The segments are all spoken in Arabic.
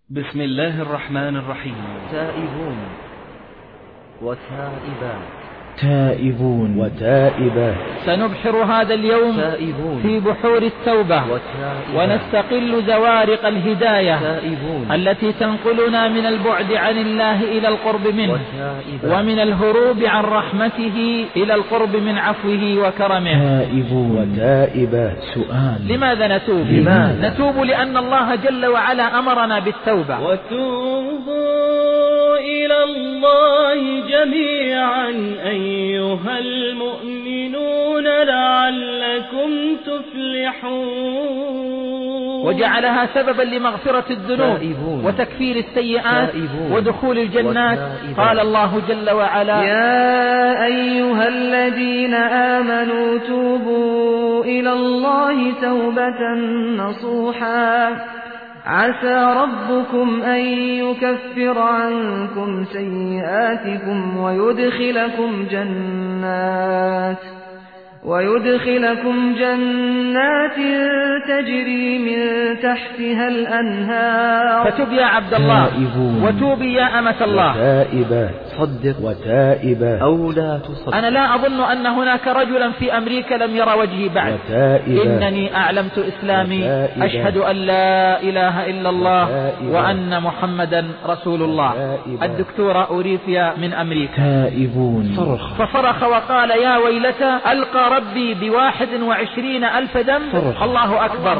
بسم الله الرحمن الرحيم. تائبون وتائبات، تائبون وتائبات، سنبحر هذا اليوم تائبون في بحور التوبة ونستقل زوارق الهداية التي تنقلنا من البعد عن الله إلى القرب منه، ومن الهروب عن رحمته إلى القرب من عفوه وكرمه. تائبون وتائبات. سؤال: لماذا نتوب؟ نتوب لأن الله جل وعلا أمرنا بالتوبة. وتوبوا إلى الله جميعا أيها المؤمنون لعلكم تفلحون، وجعلها سببا لمغفرة الذنوب وتكفير السيئات ودخول الجنات. قال الله جل وعلا: يا أيها الذين آمنوا توبوا إلى الله توبة نصوحا عسى ربكم أن يكفر عنكم سيئاتكم ويدخلكم جنات تجري من تحتها الأنهار. فتب يا عبد الله، وتوبي يا أمة الله. وتائبات. صدق وتائبات أو لا تصدق. أنا لا أظن أن هناك رجلا في أمريكا لم يرى وجهي بعد. إنني أعلمت إسلامي، أشهد أن لا إله إلا الله وأن محمدا رسول الله. الدكتورة أوريفيا من أمريكا. تائبون. فصرخ وقال: يا ويلتى، ألقى ربي ب21,000 ذنب. الله أكبر.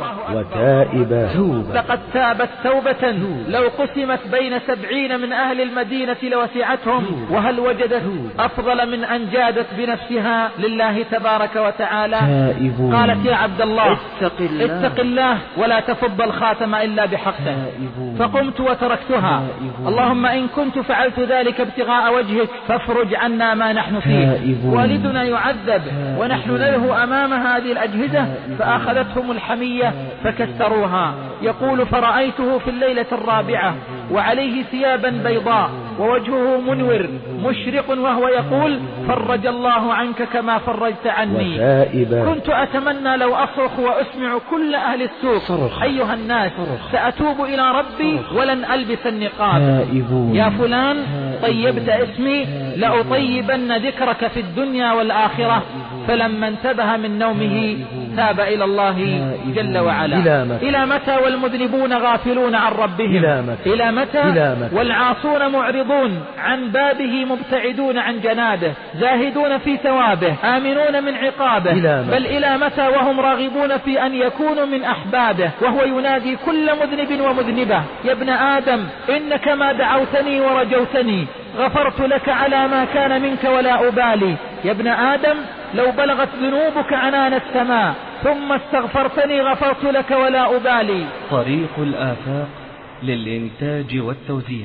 وتائبات. لقد تابت توبة لو قسمت بين 70 من أهل المدينة لوسعتهم، وهل وجدت أفضل من أن جادت بنفسها لله تبارك وتعالى. قالت: يا عبد الله، اتق الله ولا تفض الخاتم إلا بحقه. فقمت وتركتها. اللهم إن كنت فعلت ذلك ابتغاء وجهك فافرج عنا ما نحن فيه. والدنا يعذب ونحن نله أمام هذه الأجهزة، فأخذتهم الحمية فكسروها. يقول: فرأيته في الليلة الرابعة وعليه ثيابا بيضاء ووجهه منور مشرق، وهو يقول: فرج الله عنك كما فرجت عني. كنت أتمنى لو أصرخ وأسمع كل أهل السوق: أيها الناس، سأتوب إلى ربي ولن ألبس النقاب. يا فلان، طيبت اسمي، لأطيبن ذكرك في الدنيا والآخرة. فلما انتبه من نومه تاب إلى الله جل وعلا. إلى متى والمذنبون غافلون عن ربهم؟ إلى متى والعاصون معرضون عن بابه مبتعدون عن جنابه، زاهدون في ثوابه آمنون من عقابه؟ بل إلى متى وهم راغبون في أن يكونوا من أحبابه، وهو ينادي كل مذنب ومذنبة: يا ابن آدم، إنك ما دعوتني ورجوتني غفرت لك على ما كان منك ولا أبالي. يا ابن آدم، لو بلغت ذنوبك عنان السماء ثم استغفرتني غفرت لك ولا أبالي. طريق الآفاق للإنتاج والتوزيع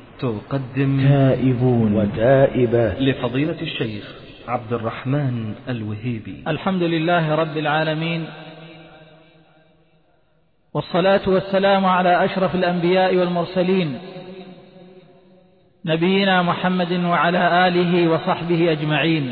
تقدم تائبون وتائبات لفضيلة الشيخ عبد الرحمن الوهيبي. الحمد لله رب العالمين، والصلاة والسلام على أشرف الأنبياء والمرسلين، نبينا محمد وعلى آله وصحبه أجمعين.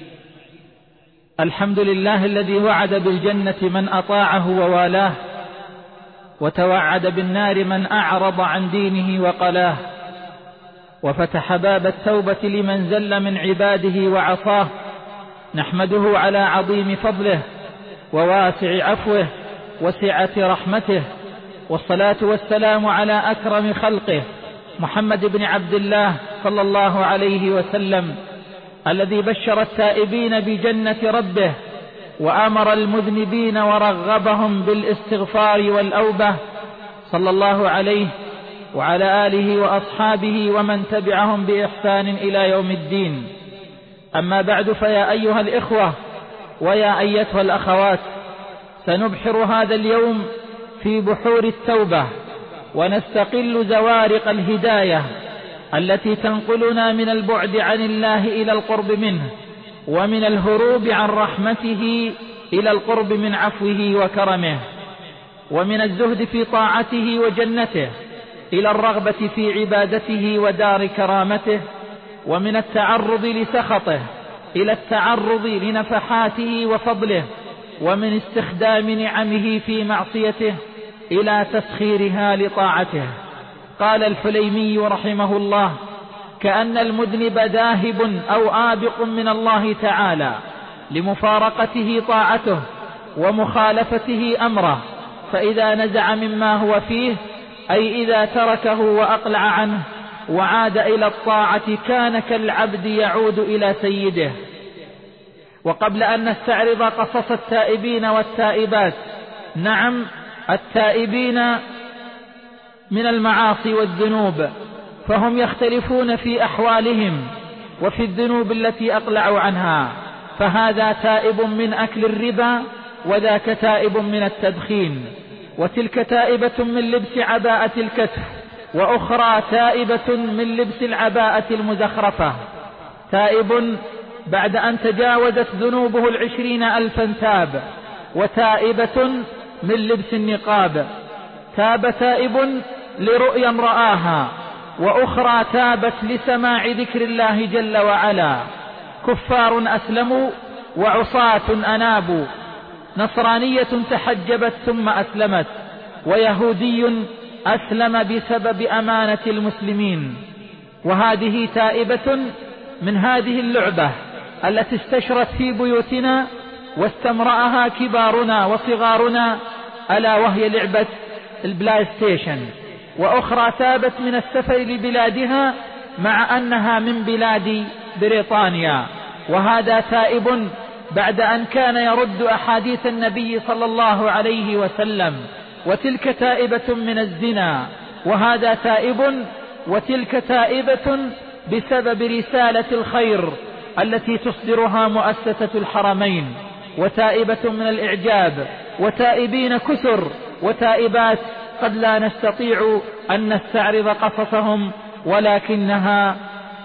الحمد لله الذي وعد بالجنة من أطاعه ووالاه، وتوعد بالنار من أعرض عن دينه وقلاه، وفتح باب التوبة لمن زل من عباده وعصاه. نحمده على عظيم فضله وواسع عفوه وسعة رحمته، والصلاة والسلام على أكرم خلقه محمد بن عبد الله صلى الله عليه وسلم، الذي بشر التائبين بجنة ربه، وأمر المذنبين ورغبهم بالاستغفار والأوبة، صلى الله عليه وعلى آله وأصحابه ومن تبعهم بإحسان إلى يوم الدين. أما بعد، فيا أيها الإخوة ويا أيتها الأخوات، سنبحر هذا اليوم في بحور التوبة ونستقل زوارق الهداية التي تنقلنا من البعد عن الله إلى القرب منه، ومن الهروب عن رحمته إلى القرب من عفوه وكرمه، ومن الزهد في طاعته وجنته إلى الرغبة في عبادته ودار كرامته، ومن التعرض لسخطه إلى التعرض لنفحاته وفضله، ومن استخدام نعمه في معصيته إلى تسخيرها لطاعته. قال الحليمي رحمه الله: كأن المذنب ذاهب أو آبق من الله تعالى لمفارقته طاعته ومخالفته أمره، فإذا نزع مما هو فيه، أي إذا تركه وأقلع عنه وعاد إلى الطاعة، كان كالعبد يعود إلى سيده. وقبل أن نستعرض قصص التائبين والتائبات، نعم التائبين من المعاصي والذنوب، فهم يختلفون في أحوالهم وفي الذنوب التي أقلعوا عنها، فهذا تائب من أكل الربا، وذاك تائب من التدخين، وتلك تائبة من لبس عباءة الكتف، وأخرى تائبة من لبس العباءة المزخرفة. تائب بعد أن تجاوزت ذنوبه 20,000 تاب، وتائبة من لبس النقاب. تاب تائب لرؤيا رآها، وأخرى تابت لسماع ذكر الله جل وعلا. كفار أسلموا وعصاة أنابوا، نصرانية تحجبت ثم أسلمت، ويهودي أسلم بسبب أمانة المسلمين. وهذه تائبة من هذه اللعبة التي استشرت في بيوتنا واستمرأها كبارنا وصغارنا، ألا وهي لعبة البلاي ستيشن. وأخرى تابت من السفر لبلادها مع أنها من بلاد بريطانيا، وهذا تائب بعد أن كان يرد أحاديث النبي صلى الله عليه وسلم. وتلك تائبة من الزنا، وهذا تائب، وتلك تائبة بسبب رسالة الخير التي تصدرها مؤسسة الحرمين. وتائبة من الإعجاب، وتائبين كثر، وتائبات قد لا نستطيع أن نستعرض قصصهم، ولكنها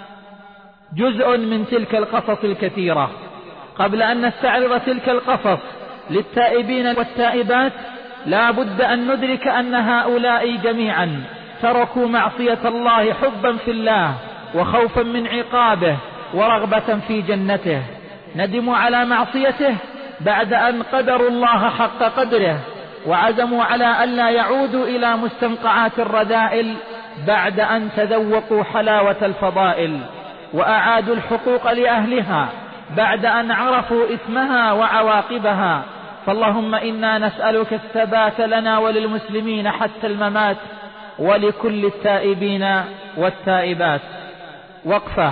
جزء من تلك القصص الكثيرة. قبل أن نستعرض تلك القصص للتائبين والتائبات، لا بد أن ندرك أن هؤلاء جميعا تركوا معصية الله حبا في الله وخوفا من عقابه ورغبة في جنته. ندموا على معصيته بعد أن قدروا الله حق قدره، وعزموا على ألا يعودوا إلى مستنقعات الرذائل بعد أن تذوقوا حلاوة الفضائل، وأعادوا الحقوق لأهلها بعد أن عرفوا إثمها وعواقبها. فاللهم إنا نسألك الثبات لنا وللمسلمين حتى الممات، ولكل التائبين والتائبات. وقفة.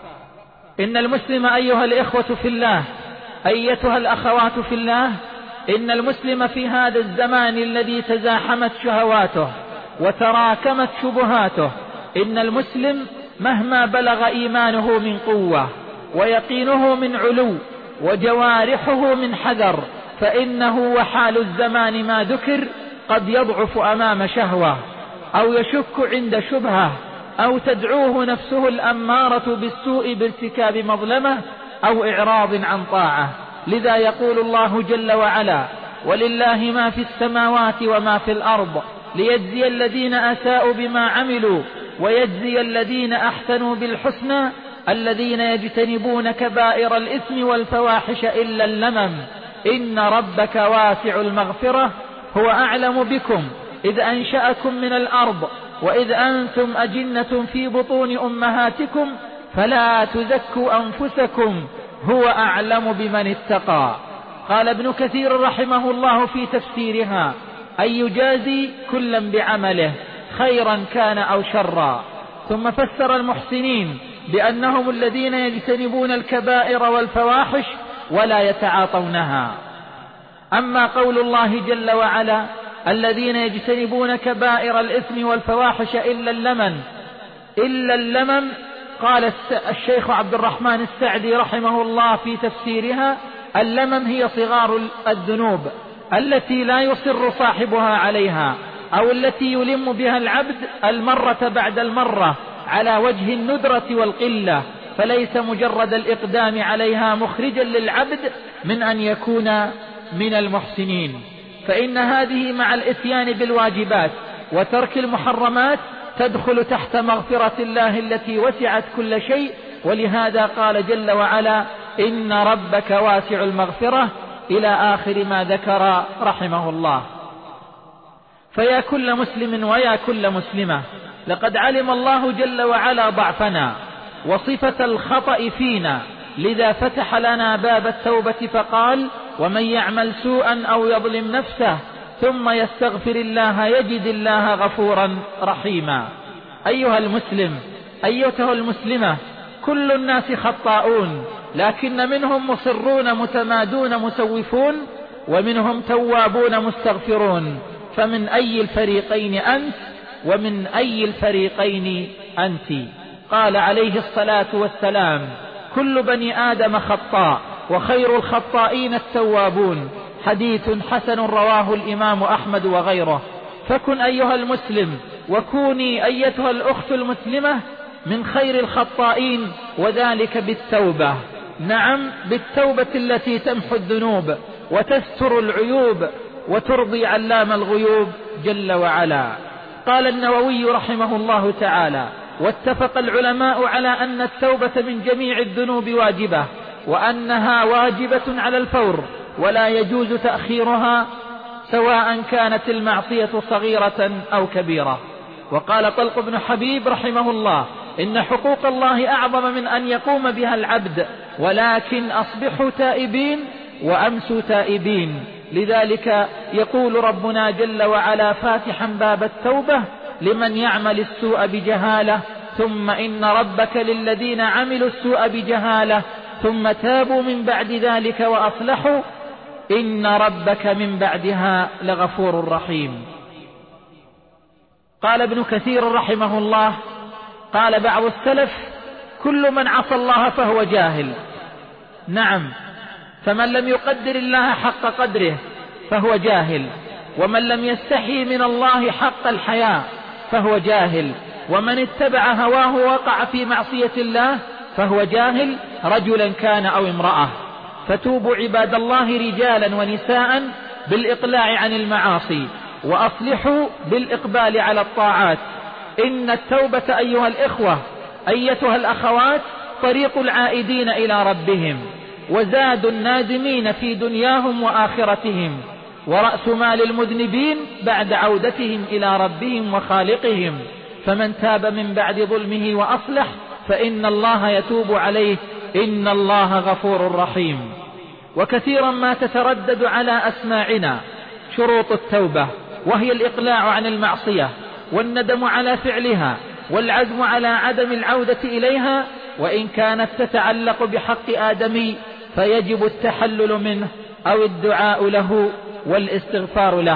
إن المسلم أيها الإخوة في الله، أيتها الأخوات في الله، إن المسلم في هذا الزمان الذي تزاحمت شهواته وتراكمت شبهاته، إن المسلم مهما بلغ إيمانه من قوة ويقينه من علو وجوارحه من حذر، فإنه وحال الزمان ما ذكر قد يضعف أمام شهوة، أو يشك عند شبهة، أو تدعوه نفسه الأمارة بالسوء بارتكاب مظلمة أو إعراض عن طاعة. لذا يقول الله جل وعلا: ولله ما في السماوات وما في الأرض ليجزي الذين أساءوا بما عملوا ويجزي الذين أحسنوا بالحسنى الذين يجتنبون كبائر الإثم والفواحش إلا اللمم إن ربك واسع المغفرة هو أعلم بكم إذ أنشأكم من الأرض وإذ أنتم أجنة في بطون أمهاتكم فلا تزكوا أنفسكم هو أعلم بمن اتقى. قال ابن كثير رحمه الله في تفسيرها: أن يجازي كلا بعمله خيرا كان أو شرا. ثم فسر المحسنين بأنهم الذين يجتنبون الكبائر والفواحش ولا يتعاطونها. أما قول الله جل وعلا: الذين يجتنبون كبائر الإثم والفواحش إلا اللمم، قال الشيخ عبد الرحمن السعدي رحمه الله في تفسيرها: اللمم هي صغار الذنوب التي لا يصر صاحبها عليها، أو التي يلم بها العبد المرة بعد المرة على وجه الندرة والقلة، فليس مجرد الإقدام عليها مخرجا للعبد من أن يكون من المحسنين. فإن هذه مع الإتيان بالواجبات وترك المحرمات تدخل تحت مغفرة الله التي وسعت كل شيء، ولهذا قال جل وعلا: إن ربك واسع المغفرة إلى آخر ما ذكر رحمه الله. فيا كل مسلم ويا كل مسلمة، لقد علم الله جل وعلا ضعفنا وصفة الخطأ فينا، لذا فتح لنا باب التوبة فقال: ومن يعمل سوءا أو يظلم نفسه ثم يستغفر الله يجد الله غفورا رحيما. أيها المسلم، أيتها المسلمة، كل الناس خطاؤون، لكن منهم مصرون متمادون مسوفون، ومنهم توابون مستغفرون. فمن أي الفريقين أنت؟ ومن أي الفريقين أنت؟ قال عليه الصلاة والسلام: كل بني آدم خطاء وخير الخطائين التوابون. حديث حسن رواه الإمام أحمد وغيره. فكن أيها المسلم، وكوني أيتها الأخت المسلمة من خير الخطائين، وذلك بالتوبة. نعم، بالتوبة التي تمحو الذنوب وتستر العيوب وترضي علام الغيوب جل وعلا. قال النووي رحمه الله تعالى: واتفق العلماء على أن التوبة من جميع الذنوب واجبة، وأنها واجبة على الفور، ولا يجوز تأخيرها سواء كانت المعصية صغيرة أو كبيرة. وقال طلق بن حبيب رحمه الله: إن حقوق الله أعظم من أن يقوم بها العبد، ولكن أصبحوا تائبين وأمسوا تائبين. لذلك يقول ربنا جل وعلا فاتحا باب التوبة لمن يعمل السوء بجهالة: ثم إن ربك للذين عملوا السوء بجهالة ثم تابوا من بعد ذلك وأصلحوا إن ربك من بعدها لغفور رحيم. قال ابن كثير رحمه الله: قال بعض السلف: كل من عصى الله فهو جاهل. نعم، فمن لم يقدر الله حق قدره فهو جاهل، ومن لم يستحي من الله حق الحياء فهو جاهل، ومن اتبع هواه وقع في معصية الله فهو جاهل، رجلا كان أو امرأة. فتوبوا عباد الله رجالا ونساء بالإقلاع عن المعاصي، وأصلحوا بالإقبال على الطاعات. إن التوبة أيها الإخوة أيتها الأخوات طريق العائدين إلى ربهم، وزاد النادمين في دنياهم وآخرتهم، ورأس مال المذنبين بعد عودتهم إلى ربهم وخالقهم. فمن تاب من بعد ظلمه وأصلح فإن الله يتوب عليه، إن الله غفور رحيم. وكثيرا ما تتردد على أسماعنا شروط التوبة، وهي الإقلاع عن المعصية، والندم على فعلها، والعزم على عدم العودة إليها. وإن كانت تتعلق بحق آدمي فيجب التحلل منه أو الدعاء له والاستغفار له.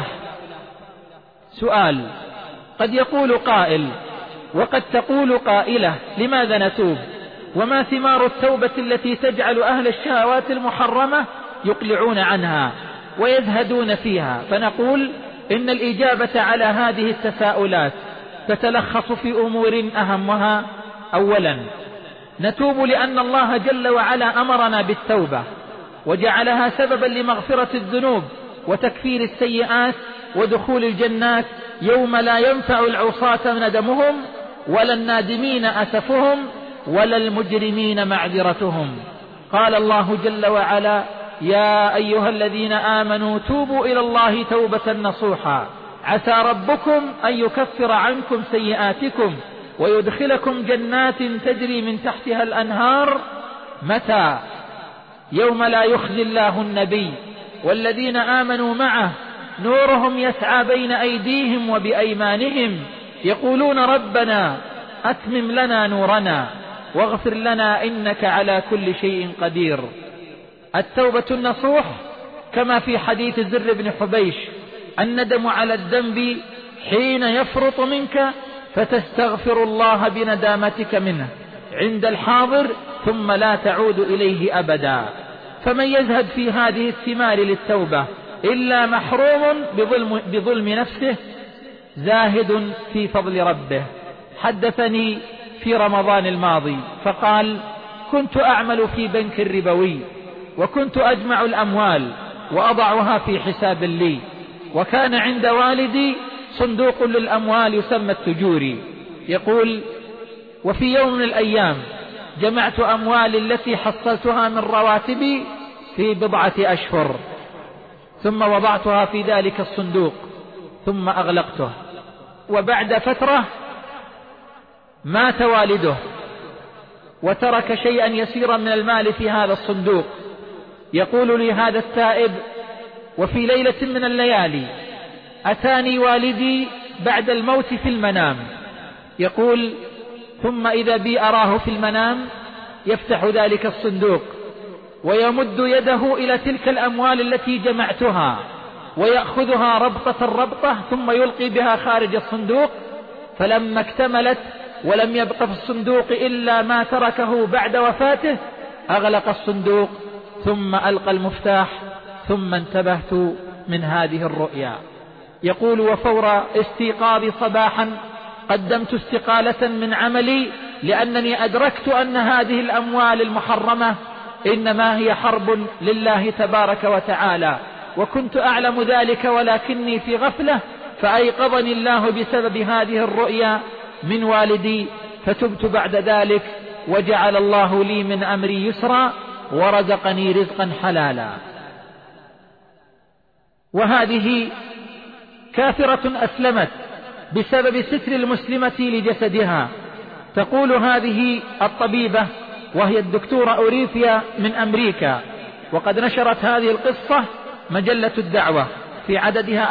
سؤال: قد يقول قائل وقد تقول قائلة: لماذا نتوب؟ وما ثمار التوبة التي تجعل أهل الشهوات المحرمة يقلعون عنها ويزهدون فيها؟ فنقول إن الإجابة على هذه التساؤلات تتلخص في أمور أهمها: أولا، نتوب لأن الله جل وعلا أمرنا بالتوبة، وجعلها سببا لمغفرة الذنوب وتكفير السيئات ودخول الجنات يوم لا ينفع العصاة ندمهم، ولا النادمين أسفهم، ولا المجرمين معذرتهم. قال الله جل وعلا: يا أيها الذين آمنوا توبوا إلى الله توبة نصوحا عسى ربكم أن يكفر عنكم سيئاتكم ويدخلكم جنات تجري من تحتها الأنهار. متى؟ يوم لا يخزي الله النبي والذين آمنوا معه نورهم يسعى بين أيديهم وبأيمانهم يقولون ربنا أتمم لنا نورنا واغفر لنا إنك على كل شيء قدير. التوبة النصوح كما في حديث زر بن حبيش: الندم على الذنب حين يفرط منك فتستغفر الله بندامتك منه عند الحاضر ثم لا تعود إليه أبدا. فمن يزهد في هذه الثمار للتوبة إلا محروم بظلم نفسه زاهد في فضل ربه. حدثني في رمضان الماضي فقال: كنت أعمل في بنك ربوي، وكنت أجمع الأموال وأضعها في حساب لي، وكان عند والدي صندوق للأموال يسمى التجوري. يقول: وفي يوم من الأيام جمعت أموالي التي حصلتها من رواتبي في 4 أشهر، ثم وضعتها في ذلك الصندوق، ثم أغلقته. وبعد فترة مات والده وترك شيئا يسيرا من المال في هذا الصندوق. يقول لي هذا التائب: وفي ليلة من الليالي أتاني والدي بعد الموت في المنام. يقول: ثم إذا بي أراه في المنام يفتح ذلك الصندوق ويمد يده إلى تلك الأموال التي جمعتها ويأخذها ربطة ثم يلقي بها خارج الصندوق. فلما اكتملت ولم يبق في الصندوق إلا ما تركه بعد وفاته أغلق الصندوق ثم ألقى المفتاح، ثم انتبهت من هذه الرؤيا. يقول: وفور استيقاظي صباحا قدمت استقالة من عملي، لأنني أدركت أن هذه الأموال المحرمة إنما هي حرب لله تبارك وتعالى، وكنت أعلم ذلك ولكني في غفلة، فأيقظني الله بسبب هذه الرؤيا من والدي، فتبت بعد ذلك وجعل الله لي من أمري يسرا ورزقني رزقا حلالا. وهذه كافرة أسلمت بسبب ستر المسلمة لجسدها. تقول هذه الطبيبة وهي الدكتورة أوريفيا من أمريكا، وقد نشرت هذه القصة مجلة الدعوة في عددها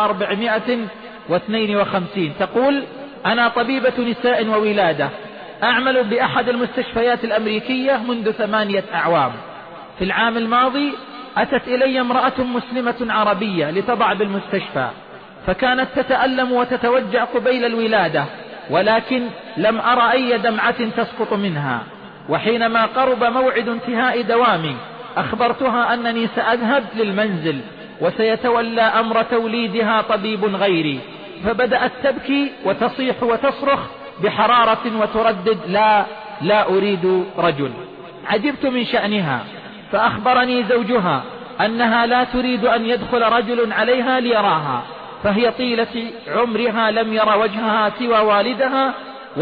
1452. تقول: أنا طبيبة نساء وولادة، أعمل بأحد المستشفيات الأمريكية منذ 8 أعوام. في العام الماضي أتت إلي امرأة مسلمة عربية لتضع بالمستشفى، فكانت تتألم وتتوجع قبيل الولادة، ولكن لم أرى أي دمعة تسقط منها. وحينما قرب موعد انتهاء دوامي أخبرتها أنني سأذهب للمنزل وسيتولى أمر توليدها طبيب غيري، فبدأت تبكي وتصيح وتصرخ بحرارة وتردد: لا أريد رجل. عجبت من شأنها، فأخبرني زوجها أنها لا تريد أن يدخل رجل عليها ليراها، فهي طيلة عمرها لم ير وجهها سوى والدها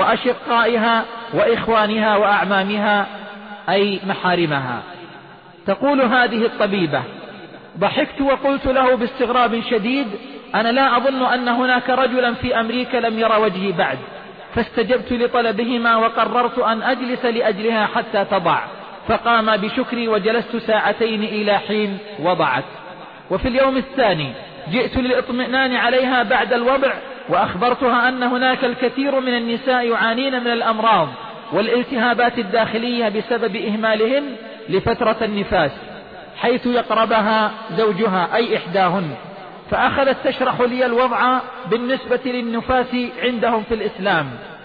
وأشقائها وإخوانها وأعمامها، أي محارمها. تقول هذه الطبيبة: ضحكت وقلت له باستغراب شديد: أنا لا أظن أن هناك رجلا في أمريكا لم ير وجهي بعد، فاستجبت لطلبهما وقررت أن أجلس لأجلها حتى تضع، فقام بشكري وجلست 2 ساعات إلى حين وضعت. وفي اليوم الثاني جئت للإطمئنان عليها بعد الوضع، وأخبرتها أن هناك الكثير من النساء يعانين من الأمراض والالتهابات الداخلية بسبب إهمالهن لفترة النفاس، حيث يقربها زوجها أي إحداهن. فأخذت تشرح لي الوضع بالنسبة للنفاس عندهم في الإسلام.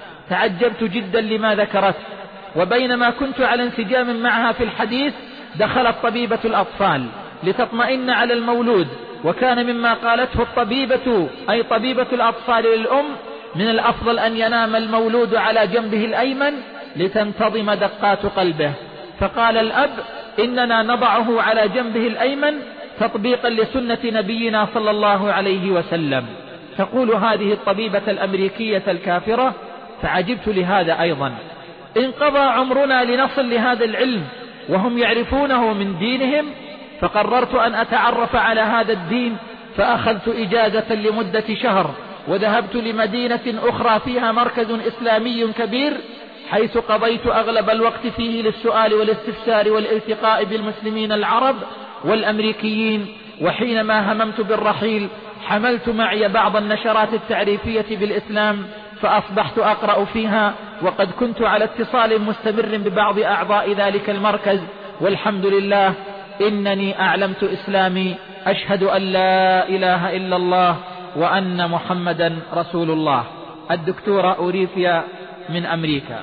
تعجبت جدا لما ذكرت، وبينما كنت على انسجام معها في الحديث دخلت طبيبة الأطفال لتطمئن على المولود، وكان مما قالته الطبيبة أي طبيبة الأطفال للأم: من الأفضل أن ينام المولود على جنبه الأيمن لتنتظم دقات قلبه. فقال الأب: إننا نضعه على جنبه الأيمن تطبيقا لسنة نبينا صلى الله عليه وسلم. تقول هذه الطبيبة الأمريكية الكافرة: فعجبت لهذا أيضا، انقضى عمرنا لنصل لهذا العلم وهم يعرفونه من دينهم، فقررت أن أتعرف على هذا الدين، فأخذت إجازة لمدة شهر وذهبت لمدينة أخرى فيها مركز إسلامي كبير، حيث قضيت أغلب الوقت فيه للسؤال والاستفسار والالتقاء بالمسلمين العرب والأمريكيين. وحينما هممت بالرحيل حملت معي بعض النشرات التعريفية بالإسلام، فأصبحت أقرأ فيها، وقد كنت على اتصال مستمر ببعض أعضاء ذلك المركز، والحمد لله إنني أعلمت إسلامي، أشهد أن لا إله إلا الله وأن محمدا رسول الله. الدكتورة أوريفيا من أمريكا.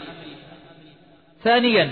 ثانيا،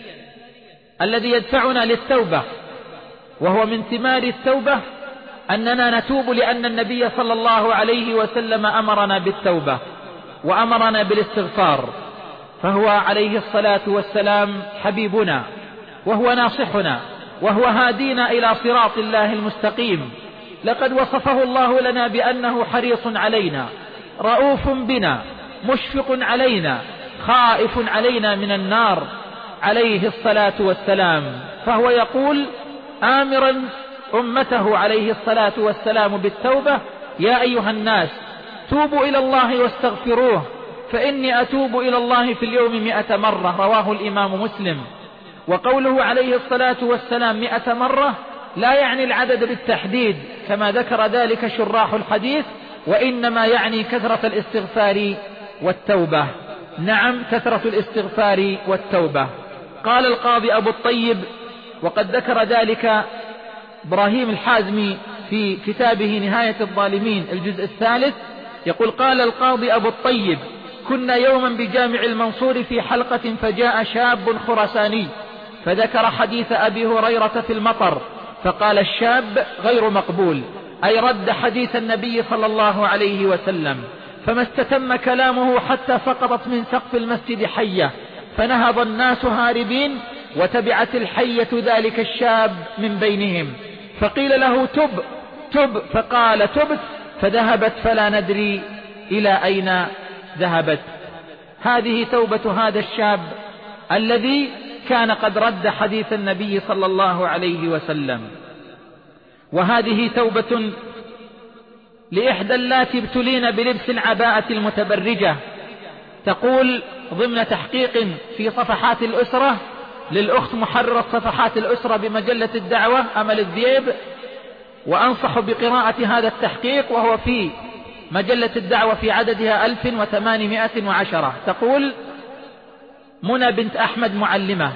الذي يدفعنا للتوبة وهو من ثمار التوبة أننا نتوب، لأن النبي صلى الله عليه وسلم أمرنا بالتوبة وأمرنا بالاستغفار، فهو عليه الصلاة والسلام حبيبنا وهو ناصحنا وهو هادينا إلى صراط الله المستقيم. لقد وصفه الله لنا بأنه حريص علينا، رؤوف بنا، مشفق علينا، خائف علينا من النار عليه الصلاة والسلام. فهو يقول آمرا أمته عليه الصلاة والسلام بالتوبة: يا أيها الناس توبوا إلى الله واستغفروه فإني أتوب إلى الله في اليوم 100 مرة، رواه الإمام مسلم. وقوله عليه الصلاة والسلام 100 مرة لا يعني العدد بالتحديد كما ذكر ذلك شراح الحديث، وإنما يعني كثرة الاستغفار والتوبة. نعم، كثرة الاستغفار والتوبة. قال القاضي أبو الطيب، وقد ذكر ذلك إبراهيم الحازمي في كتابه نهاية الظالمين الجزء 3، يقول: قال القاضي أبو الطيب: كنا يوما بجامع المنصور في حلقة، فجاء شاب خرساني فذكر حديث أبي هريرة في المطر، فقال الشاب: غير مقبول، أي رد حديث النبي صلى الله عليه وسلم. فما استتم كلامه حتى سقطت من سقف المسجد حية، فنهض الناس هاربين، وتبعت الحية ذلك الشاب من بينهم، فقيل له: تب تب، فقال: تبت، فذهبت فلا ندري إلى أين ذهبت. هذه توبة هذا الشاب الذي كان قد رد حديث النبي صلى الله عليه وسلم. وهذه توبة لإحدى اللاتي ابتلين بلبس العباءة المتبرجة. تقول ضمن تحقيق في صفحات الأسرة للأخت محررة صفحات الأسرة بمجلة الدعوة أمل الذيب، وأنصح بقراءة هذا التحقيق وهو في مجلة الدعوة في عددها 1810. تقول منى بنت أحمد معلمة: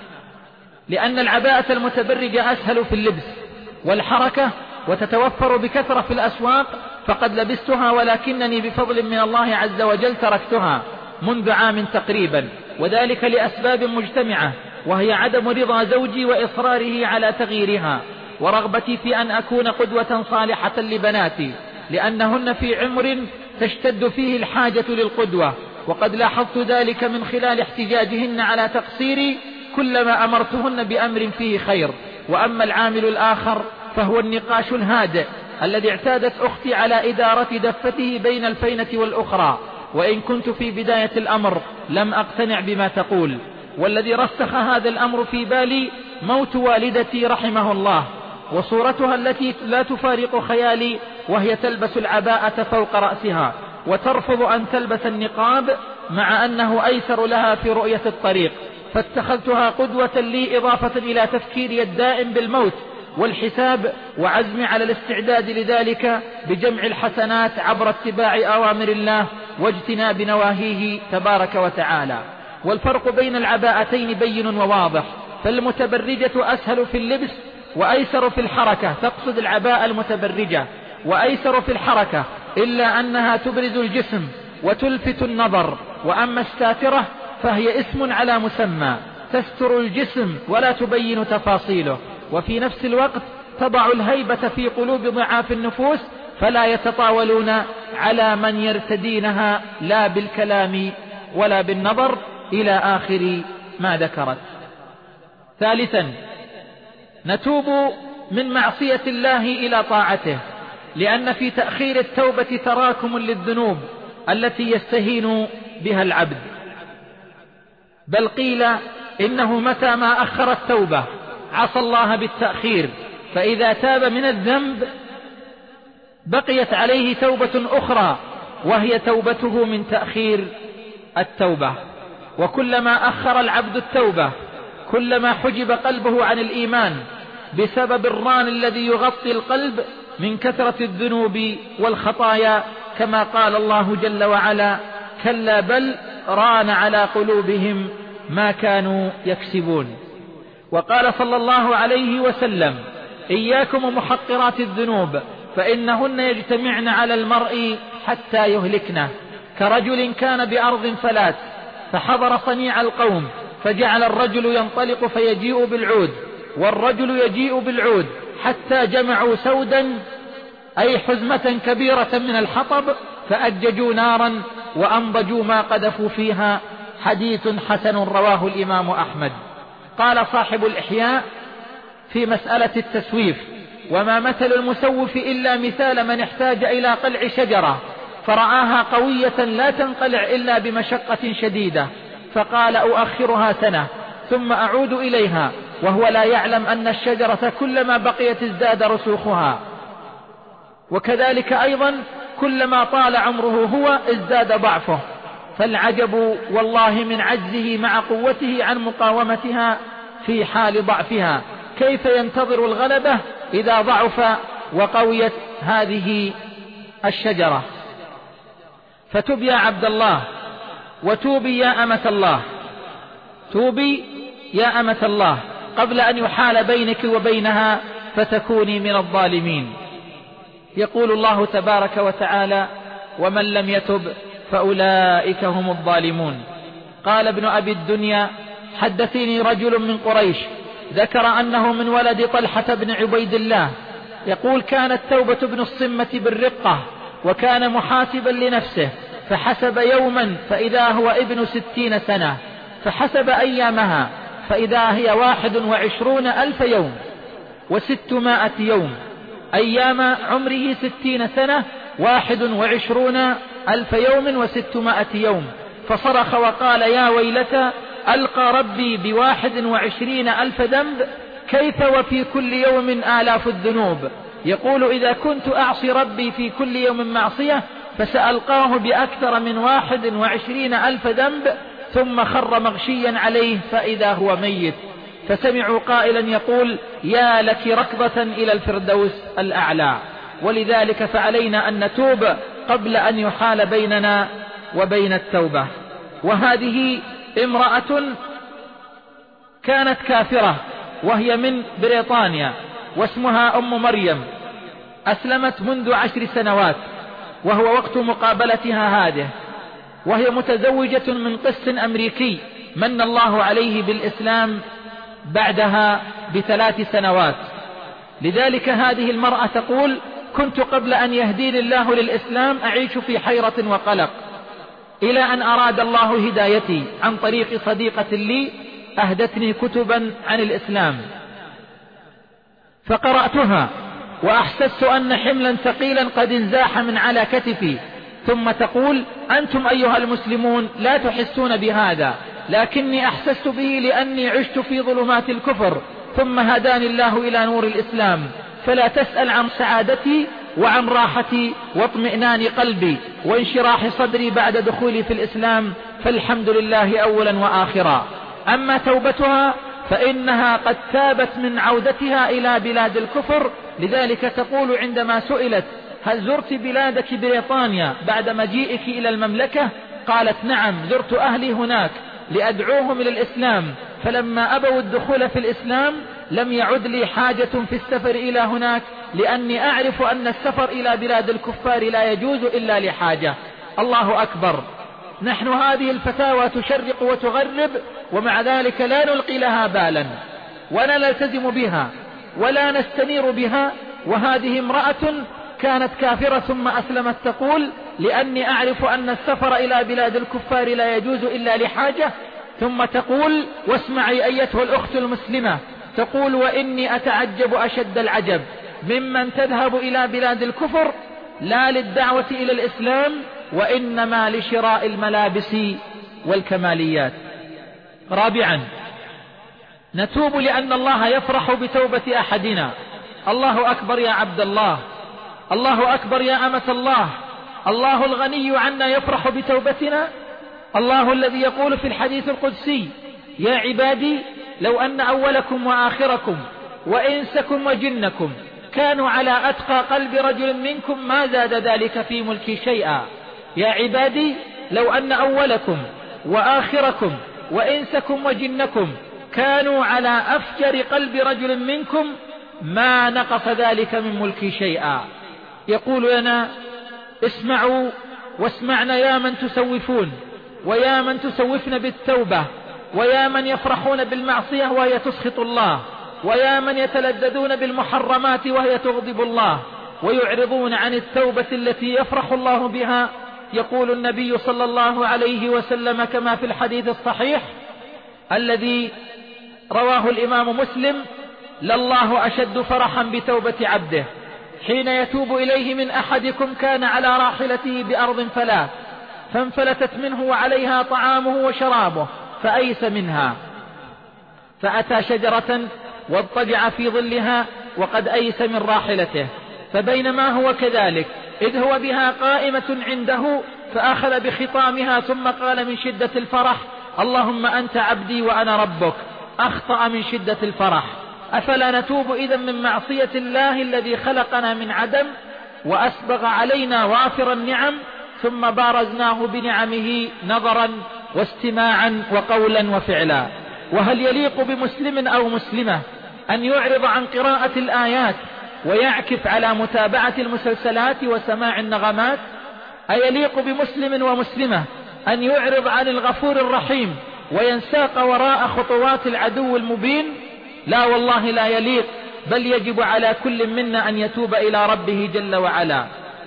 لأن العباءة المتبرجة أسهل في اللبس والحركة وتتوفر بكثرة في الأسواق، فقد لبستها ولكنني بفضل من الله عز وجل تركتها منذ عام تقريبا، وذلك لأسباب مجتمعة، وهي عدم رضا زوجي وإصراره على تغييرها، ورغبتي في أن أكون قدوة صالحة لبناتي، لأنهن في عمر تشتد فيه الحاجة للقدوة، وقد لاحظت ذلك من خلال احتجاجهن على تقصيري كلما أمرتهن بأمر فيه خير. وأما العامل الآخر فهو النقاش الهادئ الذي اعتادت أختي على إدارة دفته بين الفينة والأخرى، وإن كنت في بداية الأمر لم أقتنع بما تقول. والذي رسخ هذا الأمر في بالي موت والدتي رحمه الله، وصورتها التي لا تفارق خيالي، وهي تلبس العباءة فوق رأسها وترفض أن تلبس النقاب، مع أنه أيسر لها في رؤية الطريق، فاتخذتها قدوة لي، إضافة إلى تفكيري الدائم بالموت والحساب، وعزمي على الاستعداد لذلك بجمع الحسنات عبر اتباع أوامر الله واجتناب نواهيه تبارك وتعالى. والفرق بين العباءتين بين وواضح، فالمتبرجة أسهل في اللبس وأيسر في الحركة، تقصد العباءة المتبرجة، وأيسر في الحركة، إلا أنها تبرز الجسم وتلفت النظر. وأما الساترة فهي اسم على مسمى، تستر الجسم ولا تبين تفاصيله، وفي نفس الوقت تضع الهيبة في قلوب ضعاف النفوس، فلا يتطاولون على من يرتدينها لا بالكلام ولا بالنظر، إلى آخر ما ذكرت. ثالثا، نتوب من معصية الله إلى طاعته، لأن في تأخير التوبة تراكم للذنوب التي يستهين بها العبد، بل قيل إنه متى ما أخر التوبة عصى الله بالتأخير، فإذا تاب من الذنب بقيت عليه توبة أخرى، وهي توبته من تأخير التوبة. وكلما أخر العبد التوبة كلما حجب قلبه عن الإيمان بسبب الران الذي يغطي القلب من كثرة الذنوب والخطايا، كما قال الله جل وعلا: كلا بل ران على قلوبهم ما كانوا يكسبون. وقال صلى الله عليه وسلم: إياكم ومحقرات الذنوب فإنهن يجتمعن على المرء حتى يهلكنه، كرجل كان بأرض فلات فحضر صنيع القوم، فجعل الرجل ينطلق فيجيء بالعود والرجل يجيء بالعود حتى جمعوا سودا، أي حزمة كبيرة من الحطب، فأججوا نارا وأنضجوا ما قذفوا فيها. حديث حسن رواه الإمام أحمد. قال صاحب الإحياء في مسألة التسويف: وما مثل المسوف إلا مثال من احتاج إلى قلع شجرة فرآها قوية لا تنقلع إلا بمشقة شديدة، فقال: أؤخرها سنة ثم أعود إليها، وهو لا يعلم أن الشجرة كلما بقيت ازداد رسوخها. وكذلك أيضا كلما طال عمره هو ازداد ضعفه، فالعجب والله من عجزه مع قوته عن مقاومتها في حال ضعفها، كيف ينتظر الغلبة إذا ضعف وقويت هذه الشجرة. فتب يا عبد الله، وتوبي يا أمة الله، توبي يا أمة الله قبل أن يحال بينك وبينها فتكوني من الظالمين. يقول الله تبارك وتعالى: ومن لم يتب فأولئك هم الظالمون. قال ابن أبي الدنيا: حدثني رجل من قريش ذكر أنه من ولد طلحة بن عبيد الله، يقول: كانت توبة ابن الصمة بالرقة، وكان محاسبا لنفسه، فحسب يوما فإذا هو ابن 60 سنة، فحسب أيامها فإذا هي 21,000 يوم و600 يوم، أيام عمره 60 سنة 21,000 يوم و600 يوم. فصرخ وقال: يا ويلتى، ألقى ربي ب21,000 ذنب، كيف وفي كل يوم آلاف الذنوب. يقول: إذا كنت أعصي ربي في كل يوم معصية فسألقاه بأكثر من 21,000 ذنب. ثم خر مغشيا عليه فإذا هو ميت، فسمعوا قائلا يقول: يا لك ركضة إلى الفردوس الأعلى. ولذلك فعلينا أن نتوب قبل أن يحال بيننا وبين التوبة. وهذه امرأة كانت كافرة وهي من بريطانيا، واسمها أم مريم، أسلمت منذ 10 سنوات، وهو وقت مقابلتها هذه، وهي متزوجة من قس أمريكي من الله عليه بالإسلام بعدها ب3 سنوات. لذلك هذه المرأة تقول: كنت قبل أن يهديني الله للإسلام أعيش في حيرة وقلق، إلى أن أراد الله هدايتي عن طريق صديقة لي أهدتني كتبا عن الإسلام، فقرأتها وأحسست أن حملا ثقيلا قد انزاح من على كتفي. ثم تقول: أنتم أيها المسلمون لا تحسون بهذا، لكني أحسست به لأني عشت في ظلمات الكفر، ثم هداني الله إلى نور الإسلام. فلا تسأل عن سعادتي وعن راحتي واطمئنان قلبي وانشراح صدري بعد دخولي في الإسلام، فالحمد لله أولا وآخرا. أما توبتها فإنها قد تابت من عودتها إلى بلاد الكفر. لذلك تقول عندما سئلت: هل زرت بلادك بريطانيا بعد مجيئك إلى المملكة؟ قالت: نعم، زرت أهلي هناك لأدعوهم إلى الإسلام، فلما أبوا الدخول في الإسلام لم يعد لي حاجة في السفر إلى هناك، لأني أعرف أن السفر إلى بلاد الكفار لا يجوز إلا لحاجة. الله أكبر. نحن هذه الفتاوى تشرق وتغرب، ومع ذلك لا نلقي لها بالا ولا نلتزم بها ولا نستنير بها. وهذه امرأة كانت كافرة ثم أسلمت، تقول: لأني أعرف أن السفر إلى بلاد الكفار لا يجوز إلا لحاجة. ثم تقول، واسمعي أيتها الأخت المسلمة، تقول: وإني أتعجب أشد العجب ممن تذهب إلى بلاد الكفر لا للدعوة إلى الإسلام، وإنما لشراء الملابس والكماليات. رابعا، نتوب لأن الله يفرح بتوبة أحدنا. الله أكبر يا عبد الله، الله أكبر يا أمة الله. الله الغني عنا يفرح بتوبتنا. الله الذي يقول في الحديث القدسي: يا عبادي لو أن أولكم وآخركم وإنسكم وجنكم كانوا على أتقى قلب رجل منكم ما زاد ذلك في ملكي شيئا. يا عبادي لو أن أولكم وآخركم وإنسكم وجنكم كانوا على أفجر قلب رجل منكم ما نقص ذلك من ملكي شيئا. يقول لنا: اسمعوا واسمعنا يا من تسوفون، ويا من تسوفن بالتوبة، ويا من يفرحون بالمعصية وهي تسخط الله، ويا من يتلذذون بالمحرمات وهي تغضب الله، ويعرضون عن التوبة التي يفرح الله بها. يقول النبي صلى الله عليه وسلم كما في الحديث الصحيح الذي رواه الإمام مسلم: لله أشد فرحا بتوبة عبده حين يتوب إليه من أحدكم كان على راحلته بأرض فلاة فانفلتت منه وعليها طعامه وشرابه فأيس منها، فأتى شجرة واضطجع في ظلها وقد أيس من راحلته، فبينما هو كذلك إذ هو بها قائمة عنده فأخذ بخطامها ثم قال من شدة الفرح: اللهم أنت عبدي وأنا ربك. أخطأ من شدة الفرح. أفلا نتوب إذن من معصية الله الذي خلقنا من عدم وأسبغ علينا وافر النعم ثم بارزناه بنعمه نظرا واستماعا وقولا وفعلا؟ وهل يليق بمسلم أو مسلمة أن يعرض عن قراءة الآيات ويعكف على متابعة المسلسلات وسماع النغمات؟ أيليق بمسلم ومسلمة أن يعرض عن الغفور الرحيم وينساق وراء خطوات العدو المبين؟ لا والله لا يليق، بل يجب على كل منا أن يتوب إلى ربه جل وعلا.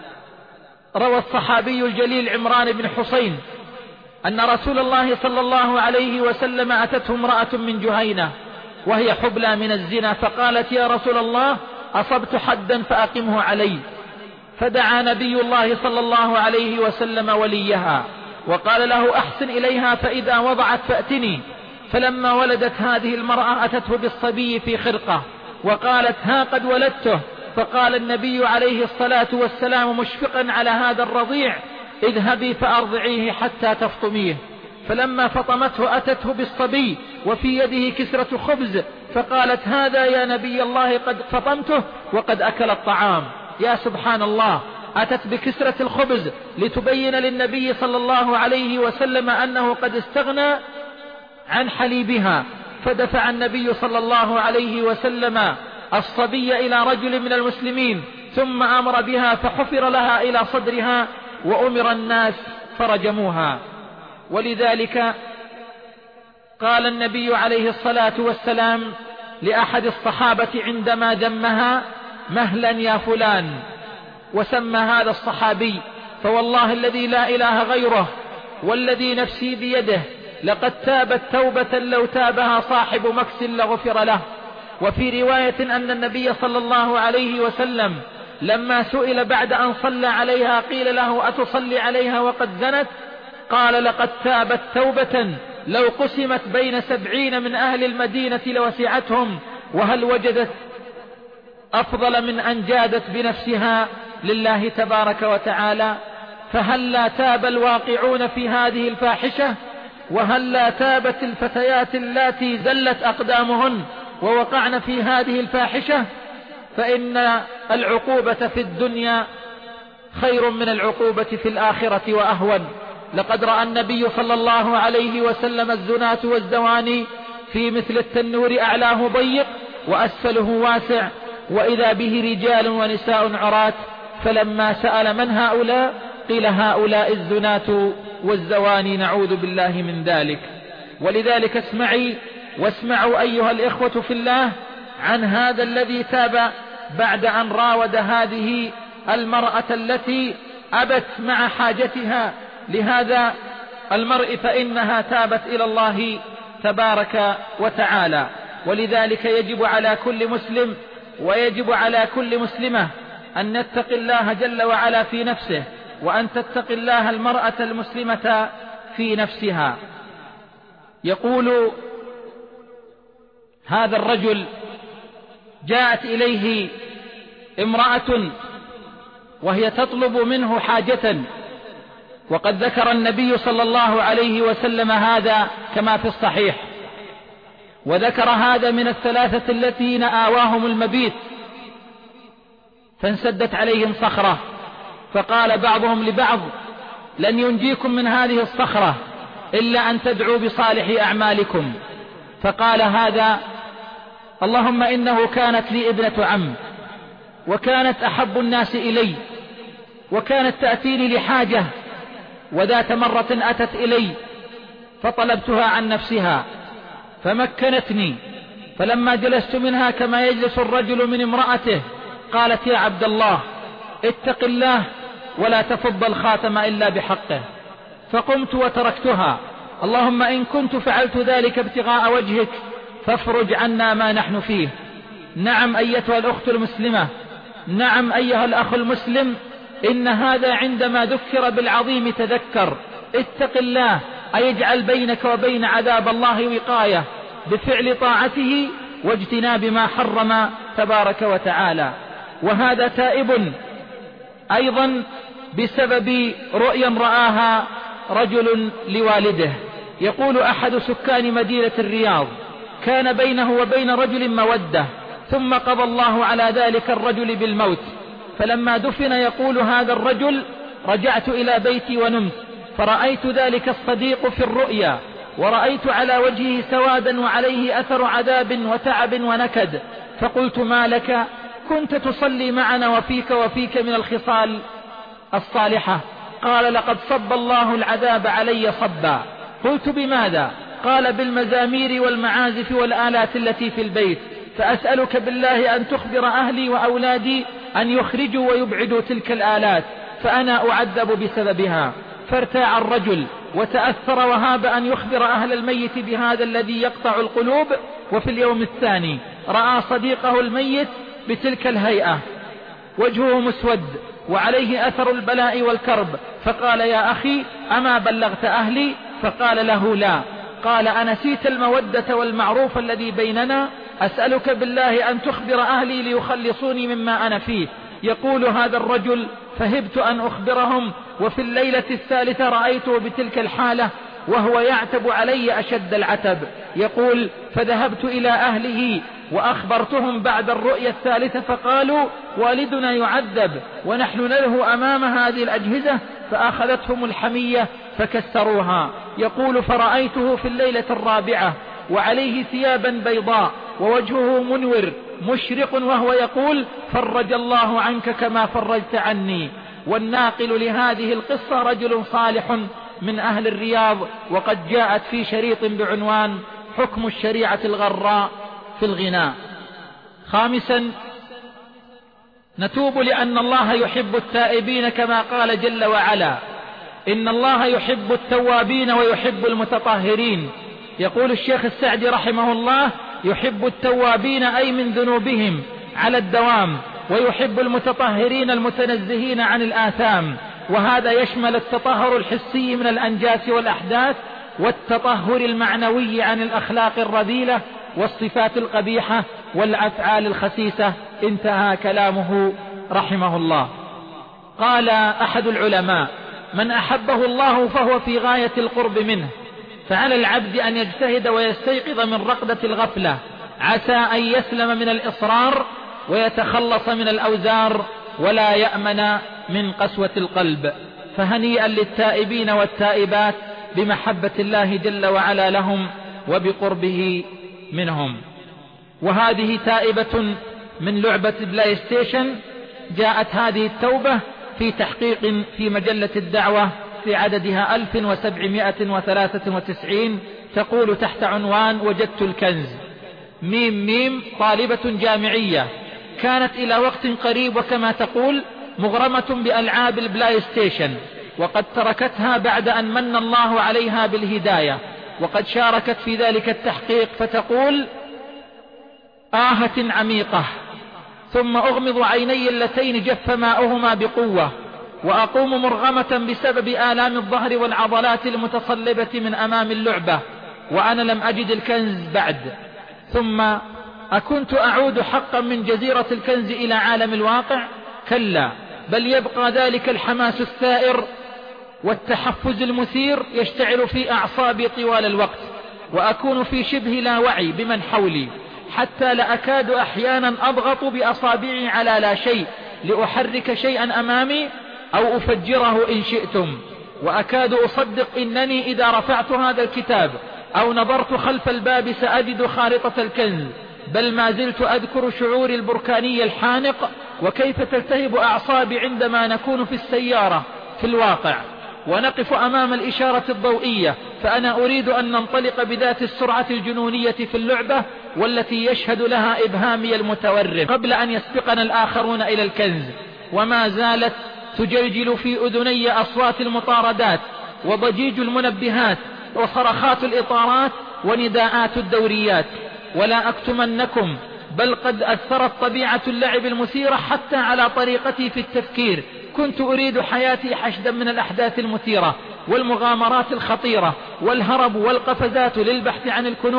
روى الصحابي الجليل عمران بن حسين أن رسول الله صلى الله عليه وسلم أتته امرأة من جهينة وهي حبلى من الزنا، فقالت: يا رسول الله، أصبت حدا فأقمه علي. فدعا نبي الله صلى الله عليه وسلم وليها وقال له: أحسن إليها فإذا وضعت فأتني. فلما ولدت هذه المرأة أتته بالصبي في خرقة وقالت: ها قد ولدته. فقال النبي عليه الصلاة والسلام مشفقا على هذا الرضيع: اذهبي فأرضعيه حتى تفطميه. فلما فطمته أتته بالصبي وفي يده كسرة خبز فقالت: هذا يا نبي الله قد فطمته وقد أكل الطعام. يا سبحان الله، أتت بكسرة الخبز لتبين للنبي صلى الله عليه وسلم أنه قد استغنى عن حليبها. فدفع النبي صلى الله عليه وسلم الصبي إلى رجل من المسلمين ثم أمر بها فحفر لها إلى صدرها وأمر الناس فرجموها. ولذلك قال النبي عليه الصلاة والسلام لأحد الصحابة عندما ذمها: مهلا يا فلان. وسمى هذا الصحابي: فوالله الذي لا إله غيره والذي نفسي بيده لقد تابت توبة لو تابها صاحب مكس لغفر له. وفي رواية أن النبي صلى الله عليه وسلم لما سئل بعد أن صلى عليها قيل له: أتصلي عليها وقد زنت؟ قال: لقد تابت توبة لو قسمت بين 70 من أهل المدينة لوسعتهم، وهل وجدت أفضل من أن جادت بنفسها لله تبارك وتعالى؟ فهل لا تاب الواقعون في هذه الفاحشة؟ وهل لا تابت الفتيات اللاتي زلت أقدامهن ووقعن في هذه الفاحشة؟ فإن العقوبة في الدنيا خير من العقوبة في الآخرة وأهون. لقد رأى النبي صلى الله عليه وسلم الزناة والزواني في مثل التنور أعلاه ضيق وأسفله واسع، وإذا به رجال ونساء عرات. فلما سأل: من هؤلاء؟ قيل: هؤلاء الزناة والزواني، نعوذ بالله من ذلك. ولذلك اسمعي واسمعوا أيها الإخوة في الله عن هذا الذي تاب بعد أن راود هذه المرأة التي أبت مع حاجتها لهذا المرء، فإنها تابت إلى الله تبارك وتعالى. ولذلك يجب على كل مسلم ويجب على كل مسلمة أن نتقي الله جل وعلا في نفسه، وأن تتقي الله المرأة المسلمة في نفسها. يقول هذا الرجل: جاءت إليه امرأة وهي تطلب منه حاجة، وقد ذكر النبي صلى الله عليه وسلم هذا كما في الصحيح، وذكر هذا من الثلاثة الذين آواهم المبيت، فانسدت عليهم صخرة، فقال بعضهم لبعض: لن ينجيكم من هذه الصخرة إلا أن تدعوا بصالح أعمالكم. فقال هذا: اللهم إنه كانت لي ابنة عم، وكانت أحب الناس إلي، وكانت تأتيني لحاجة، وذات مرة أتت إلي فطلبتها عن نفسها فمكنتني، فلما جلست منها كما يجلس الرجل من امرأته قالت: يا عبد الله، اتق الله ولا تفض الخاتم إلا بحقه. فقمت وتركتها. اللهم إن كنت فعلت ذلك ابتغاء وجهك فافرج عنا ما نحن فيه. نعم أيتها الأخت المسلمة، نعم أيها الأخ المسلم، إن هذا عندما ذكر بالعظيم تذكر. اتق الله، أي اجعل بينك وبين عذاب الله وقاية بفعل طاعته واجتناب ما حرم تبارك وتعالى. وهذا تائب أيضا بسبب رؤيا رآها رجل لوالده. يقول أحد سكان مدينة الرياض: كان بينه وبين رجل مودة، ثم قضى الله على ذلك الرجل بالموت، فلما دفن يقول هذا الرجل: رجعت إلى بيتي ونمت، فرأيت ذلك الصديق في الرؤيا، ورأيت على وجهه سوادا وعليه أثر عذاب وتعب ونكد، فقلت: ما لك؟ كنت تصلي معنا وفيك من الخصال الصالحة. قال: لقد صب الله العذاب علي صبا. قلت: بماذا؟ قال: بالمزامير والمعازف والآلات التي في البيت، فأسألك بالله أن تخبر أهلي وأولادي أن يخرجوا ويبعدوا تلك الآلات، فأنا أعذب بسببها. فارتاع الرجل وتأثر وهاب أن يخبر أهل الميت بهذا الذي يقطع القلوب. وفي اليوم الثاني رأى صديقه الميت بتلك الهيئة، وجهه مسود وعليه أثر البلاء والكرب، فقال: يا أخي، أما بلغت أهلي؟ فقال له: لا. قال: أنسيت المودة والمعروف الذي بيننا؟ أسألك بالله أن تخبر أهلي ليخلصوني مما أنا فيه. يقول هذا الرجل: فهبت أن أخبرهم، وفي الليلة الثالثة رأيته بتلك الحالة وهو يعتب علي أشد العتب. يقول: فذهبت إلى أهله وأخبرتهم بعد الرؤيا الثالثة، فقالوا: والدنا يعذب ونحن نله أمام هذه الأجهزة، فأخذتهم الحمية فكسروها. يقول: فرأيته في الليلة الرابعة وعليه ثيابا بيضاء ووجهه منور مشرق، وهو يقول: فرج الله عنك كما فرجت عني. والناقل لهذه القصة رجل صالح من أهل الرياض، وقد جاءت في شريط بعنوان حكم الشريعة الغراء في الغناء. خامسا، نتوب لأن الله يحب التائبين كما قال جل وعلا: إن الله يحب التوابين ويحب المتطهرين. يقول الشيخ السعدي رحمه الله: يحب التوابين أي من ذنوبهم على الدوام، ويحب المتطهرين المتنزهين عن الآثام. وهذا يشمل التطهر الحسي من الأنجاس والأحداث، والتطهر المعنوي عن الأخلاق الرذيلة والصفات القبيحة والأفعال الخسيسة. انتهى كلامه رحمه الله. قال أحد العلماء: من أحبه الله فهو في غاية القرب منه، فعلى العبد أن يجتهد ويستيقظ من رقدة الغفلة، عسى أن يسلم من الإصرار ويتخلص من الأوزار، ولا يأمن من قسوة القلب. فهنيئا للتائبين والتائبات بمحبة الله جل وعلا لهم وبقربه منهم. وهذه تائبة من لعبة بلاي ستيشن. جاءت هذه التوبة في تحقيق في مجلة الدعوة في عددها 1793، تقول تحت عنوان: وجدت الكنز. ميم طالبة جامعية كانت إلى وقت قريب وكما تقول مغرمة بألعاب البلاي ستيشن، وقد تركتها بعد أن من الله عليها بالهداية، وقد شاركت في ذلك التحقيق. فتقول: آهة عميقة، ثم أغمض عيني اللتين جف ماؤهما بقوة، وأقوم مرغمة بسبب آلام الظهر والعضلات المتصلبة من أمام اللعبة، وأنا لم أجد الكنز بعد. ثم أكنت أعود حقا من جزيرة الكنز إلى عالم الواقع؟ كلا، بل يبقى ذلك الحماس الثائر والتحفز المثير يشتعل في أعصابي طوال الوقت، وأكون في شبه لا وعي بمن حولي، حتى لأكاد أحيانا أضغط بأصابعي على لا شيء لأحرك شيئا أمامي أو أفجره إن شئتم، وأكاد أصدق إنني إذا رفعت هذا الكتاب أو نظرت خلف الباب سأجد خارطة الكنز. بل ما زلت أذكر شعوري البركاني الحانق، وكيف تلتهب أعصابي عندما نكون في السيارة في الواقع ونقف أمام الإشارة الضوئية، فأنا أريد أن ننطلق بذات السرعة الجنونية في اللعبة والتي يشهد لها إبهامي المتورم قبل أن يسبقنا الآخرون إلى الكنز. وما زالت تجلجل في أذني أصوات المطاردات وضجيج المنبهات وصرخات الإطارات ونداءات الدوريات. ولا أكتمنكم، بل قد أثرت طبيعة اللعب المثيرة حتى على طريقتي في التفكير. كنت أريد حياتي حشدا من الأحداث المثيرة والمغامرات الخطيرة والهرب والقفزات للبحث عن الكنوز،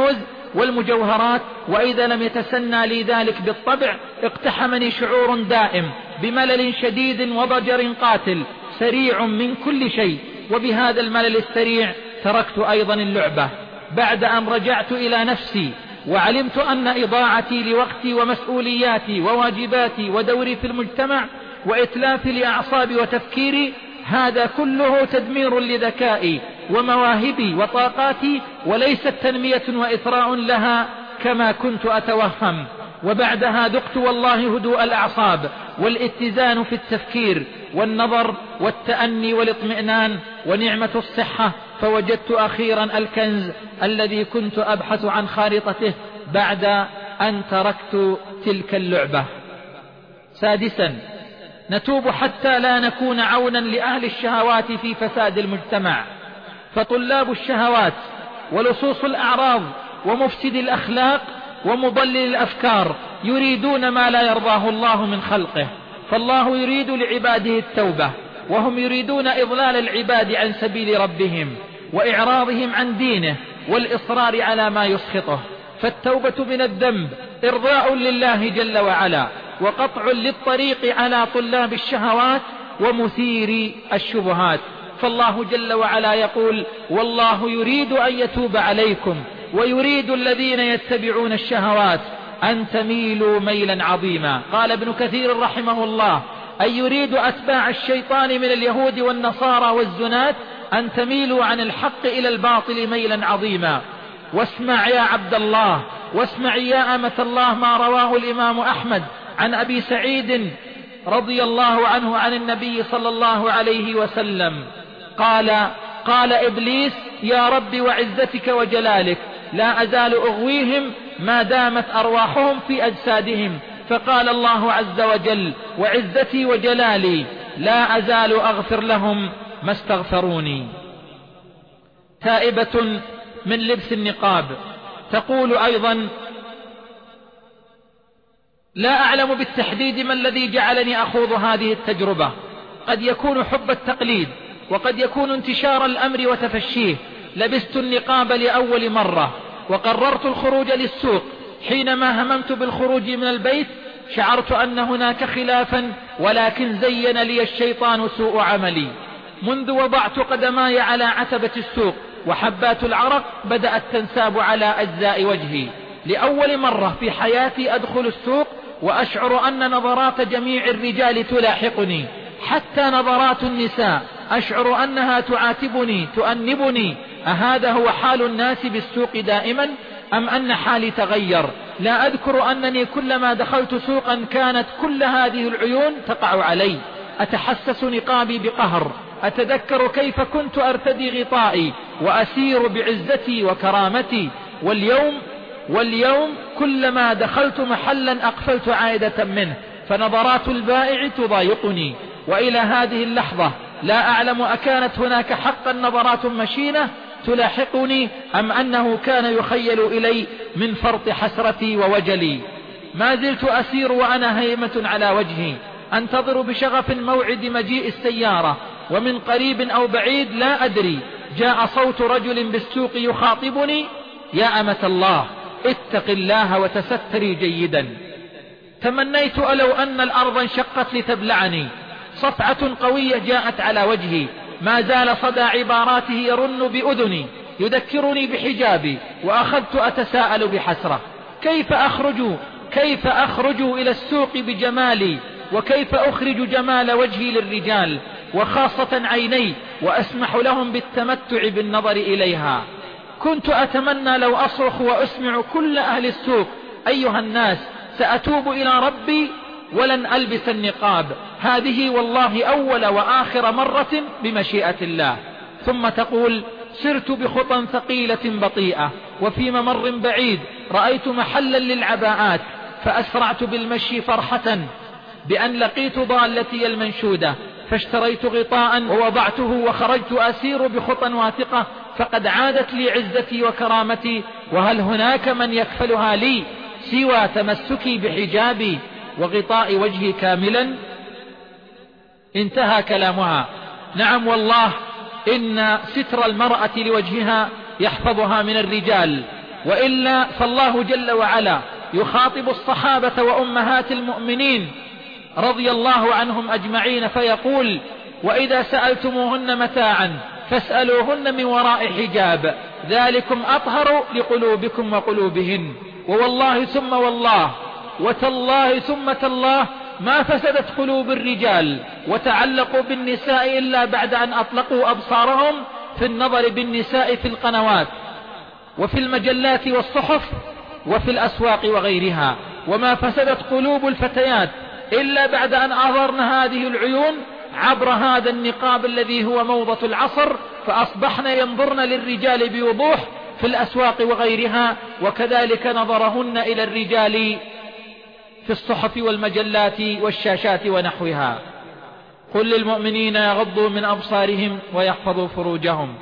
والمجوهرات، وإذا لم يتسنى لي ذلك بالطبع اقتحمني شعور دائم بملل شديد وضجر قاتل سريع من كل شيء. وبهذا الملل السريع تركت أيضا اللعبة بعد أن رجعت إلى نفسي وعلمت أن إضاعتي لوقتي ومسؤولياتي وواجباتي ودوري في المجتمع وإتلافي لأعصابي وتفكيري هذا كله تدمير لذكائي ومواهبي وطاقاتي، وليست تنمية وإثراء لها كما كنت أتوهم. وبعدها ذقت والله هدوء الأعصاب والاتزان في التفكير والنظر والتأني والاطمئنان ونعمة الصحة، فوجدت أخيرا الكنز الذي كنت أبحث عن خارطته بعد أن تركت تلك اللعبة. سادسا، نتوب حتى لا نكون عونا لأهل الشهوات في فساد المجتمع، فطلاب الشهوات ولصوص الأعراض ومفسد الأخلاق ومضلل الأفكار يريدون ما لا يرضاه الله من خلقه، فالله يريد لعباده التوبة وهم يريدون إضلال العباد عن سبيل ربهم وإعراضهم عن دينه والإصرار على ما يسخطه. فالتوبة من الذنب إرضاء لله جل وعلا وقطع للطريق على طلاب الشهوات ومثير الشبهات. فالله جل وعلا يقول: والله يريد أن يتوب عليكم ويريد الذين يتبعون الشهوات أن تميلوا ميلا عظيما. قال ابن كثير رحمه الله: أي يريد أتباع الشيطان من اليهود والنصارى والزنات أن تميلوا عن الحق إلى الباطل ميلا عظيما. واسمع يا عبد الله، واسمع يا أمة الله ما رواه الإمام أحمد عن أبي سعيد رضي الله عنه عن النبي صلى الله عليه وسلم قال إبليس: يا رب وعزتك وجلالك لا أزال أغويهم ما دامت أرواحهم في أجسادهم. فقال الله عز وجل: وعزتي وجلالي لا أزال أغفر لهم ما استغفروني. تائبة من لبس النقاب تقول أيضا: لا أعلم بالتحديد ما الذي جعلني أخوض هذه التجربة، قد يكون حب التقليد وقد يكون انتشار الأمر وتفشيه. لبست النقاب لأول مرة وقررت الخروج للسوق. حينما هممت بالخروج من البيت شعرت أن هناك خلافا، ولكن زين لي الشيطان سوء عملي. منذ وضعت قدماي على عتبة السوق وحبات العرق بدأت تنساب على أجزاء وجهي. لأول مرة في حياتي أدخل السوق وأشعر أن نظرات جميع الرجال تلاحقني، حتى نظرات النساء أشعر أنها تعاتبني تؤنبني. أهذا هو حال الناس بالسوق دائما أم أن حالي تغير؟ لا أذكر أنني كلما دخلت سوقا كانت كل هذه العيون تقع علي. أتحسس نقابي بقهر، أتذكر كيف كنت أرتدي غطائي وأسير بعزتي وكرامتي. واليوم كلما دخلت محلا أقفلت عائدة منه، فنظرات البائع تضايقني. وإلى هذه اللحظة لا أعلم أكانت هناك حقا نظرات مشينة تلاحقني أم أنه كان يخيل إلي من فرط حسرتي ووجلي. ما زلت أسير وأنا هيمة على وجهي، أنتظر بشغف موعد مجيء السيارة، ومن قريب أو بعيد لا أدري جاء صوت رجل بالسوق يخاطبني: يا أمة الله اتق الله وتستري جيدا. تمنيت لو أن الأرض انشقت لتبلعني. صفعة قوية جاءت على وجهي، ما زال صدى عباراته يرن بأذني يذكرني بحجابي، وأخذت أتساءل بحسرة: كيف أخرج إلى السوق بجمالي، وكيف أخرج جمال وجهي للرجال وخاصة عيني وأسمح لهم بالتمتع بالنظر إليها؟ كنت أتمنى لو أصرخ وأسمع كل أهل السوق: أيها الناس سأتوب إلى ربي ولن ألبس النقاب، هذه والله أول وآخر مرة بمشيئة الله. ثم تقول: سرت بخطى ثقيلة بطيئة، وفي ممر بعيد رأيت محلا للعباءات، فأسرعت بالمشي فرحة بأن لقيت ضالتي المنشودة، فاشتريت غطاء ووضعته وخرجت أسير بخطى واثقة، فقد عادت لي عزتي وكرامتي، وهل هناك من يكفلها لي سوى تمسكي بحجابي وغطاء وجهي كاملا؟ انتهى كلامها. نعم والله إن ستر المرأة لوجهها يحفظها من الرجال، وإلا فالله جل وعلا يخاطب الصحابة وأمهات المؤمنين رضي الله عنهم أجمعين فيقول: وإذا سألتموهن متاعا فاسألوهن من وراء حجاب ذلكم أطهر لقلوبكم وقلوبهن. ووالله ثم والله وتالله ثم تالله ما فسدت قلوب الرجال وتعلقوا بالنساء إلا بعد أن أطلقوا أبصارهم في النظر بالنساء في القنوات وفي المجلات والصحف وفي الأسواق وغيرها، وما فسدت قلوب الفتيات إلا بعد أن أظهرن هذه العيون عبر هذا النقاب الذي هو موضة العصر، فأصبحن ينظرن للرجال بوضوح في الأسواق وغيرها، وكذلك نظرهن إلى الرجال في الصحف والمجلات والشاشات ونحوها. قل للمؤمنين يغضوا من أبصارهم ويحفظوا فروجهم،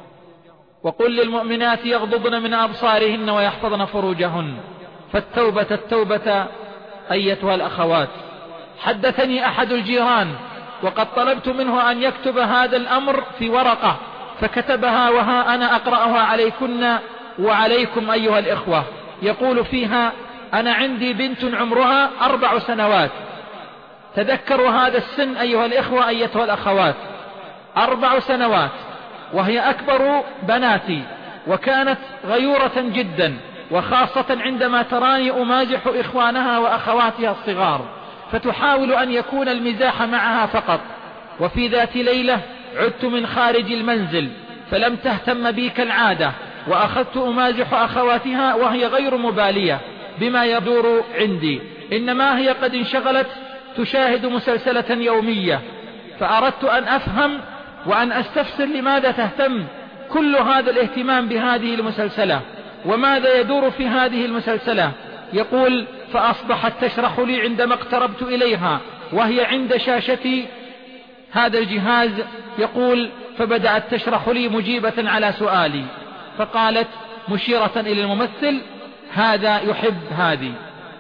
وقل للمؤمنات يغضضن من أبصارهن ويحفظن فروجهن. فالتوبة التوبة أيتها الأخوات. حدثني أحد الجيران وقد طلبت منه أن يكتب هذا الأمر في ورقة، فكتبها وها أنا أقرأها عليكن وعليكم أيها الإخوة. يقول فيها: أنا عندي بنت عمرها 4 سنوات. تذكروا هذا السن أيها الإخوة أيتها الأخوات، 4 سنوات، وهي أكبر بناتي، وكانت غيورة جدا، وخاصة عندما تراني أمازح إخوانها وأخواتها الصغار، فتحاول أن يكون المزاح معها فقط. وفي ذات ليلة عدت من خارج المنزل فلم تهتم بي كالعادة، وأخذت أمازح أخواتها وهي غير مبالية بما يدور عندي، إنما هي قد انشغلت تشاهد مسلسلة يومية. فأردت أن أفهم وأن أستفسر لماذا تهتم كل هذا الاهتمام بهذه المسلسلة، وماذا يدور في هذه المسلسلة. يقول: فأصبحت تشرح لي عندما اقتربت إليها وهي عند شاشة هذا الجهاز. يقول: فبدأت تشرح لي مجيبة على سؤالي، فقالت مشيرة إلى الممثل: هذا يحب هذه،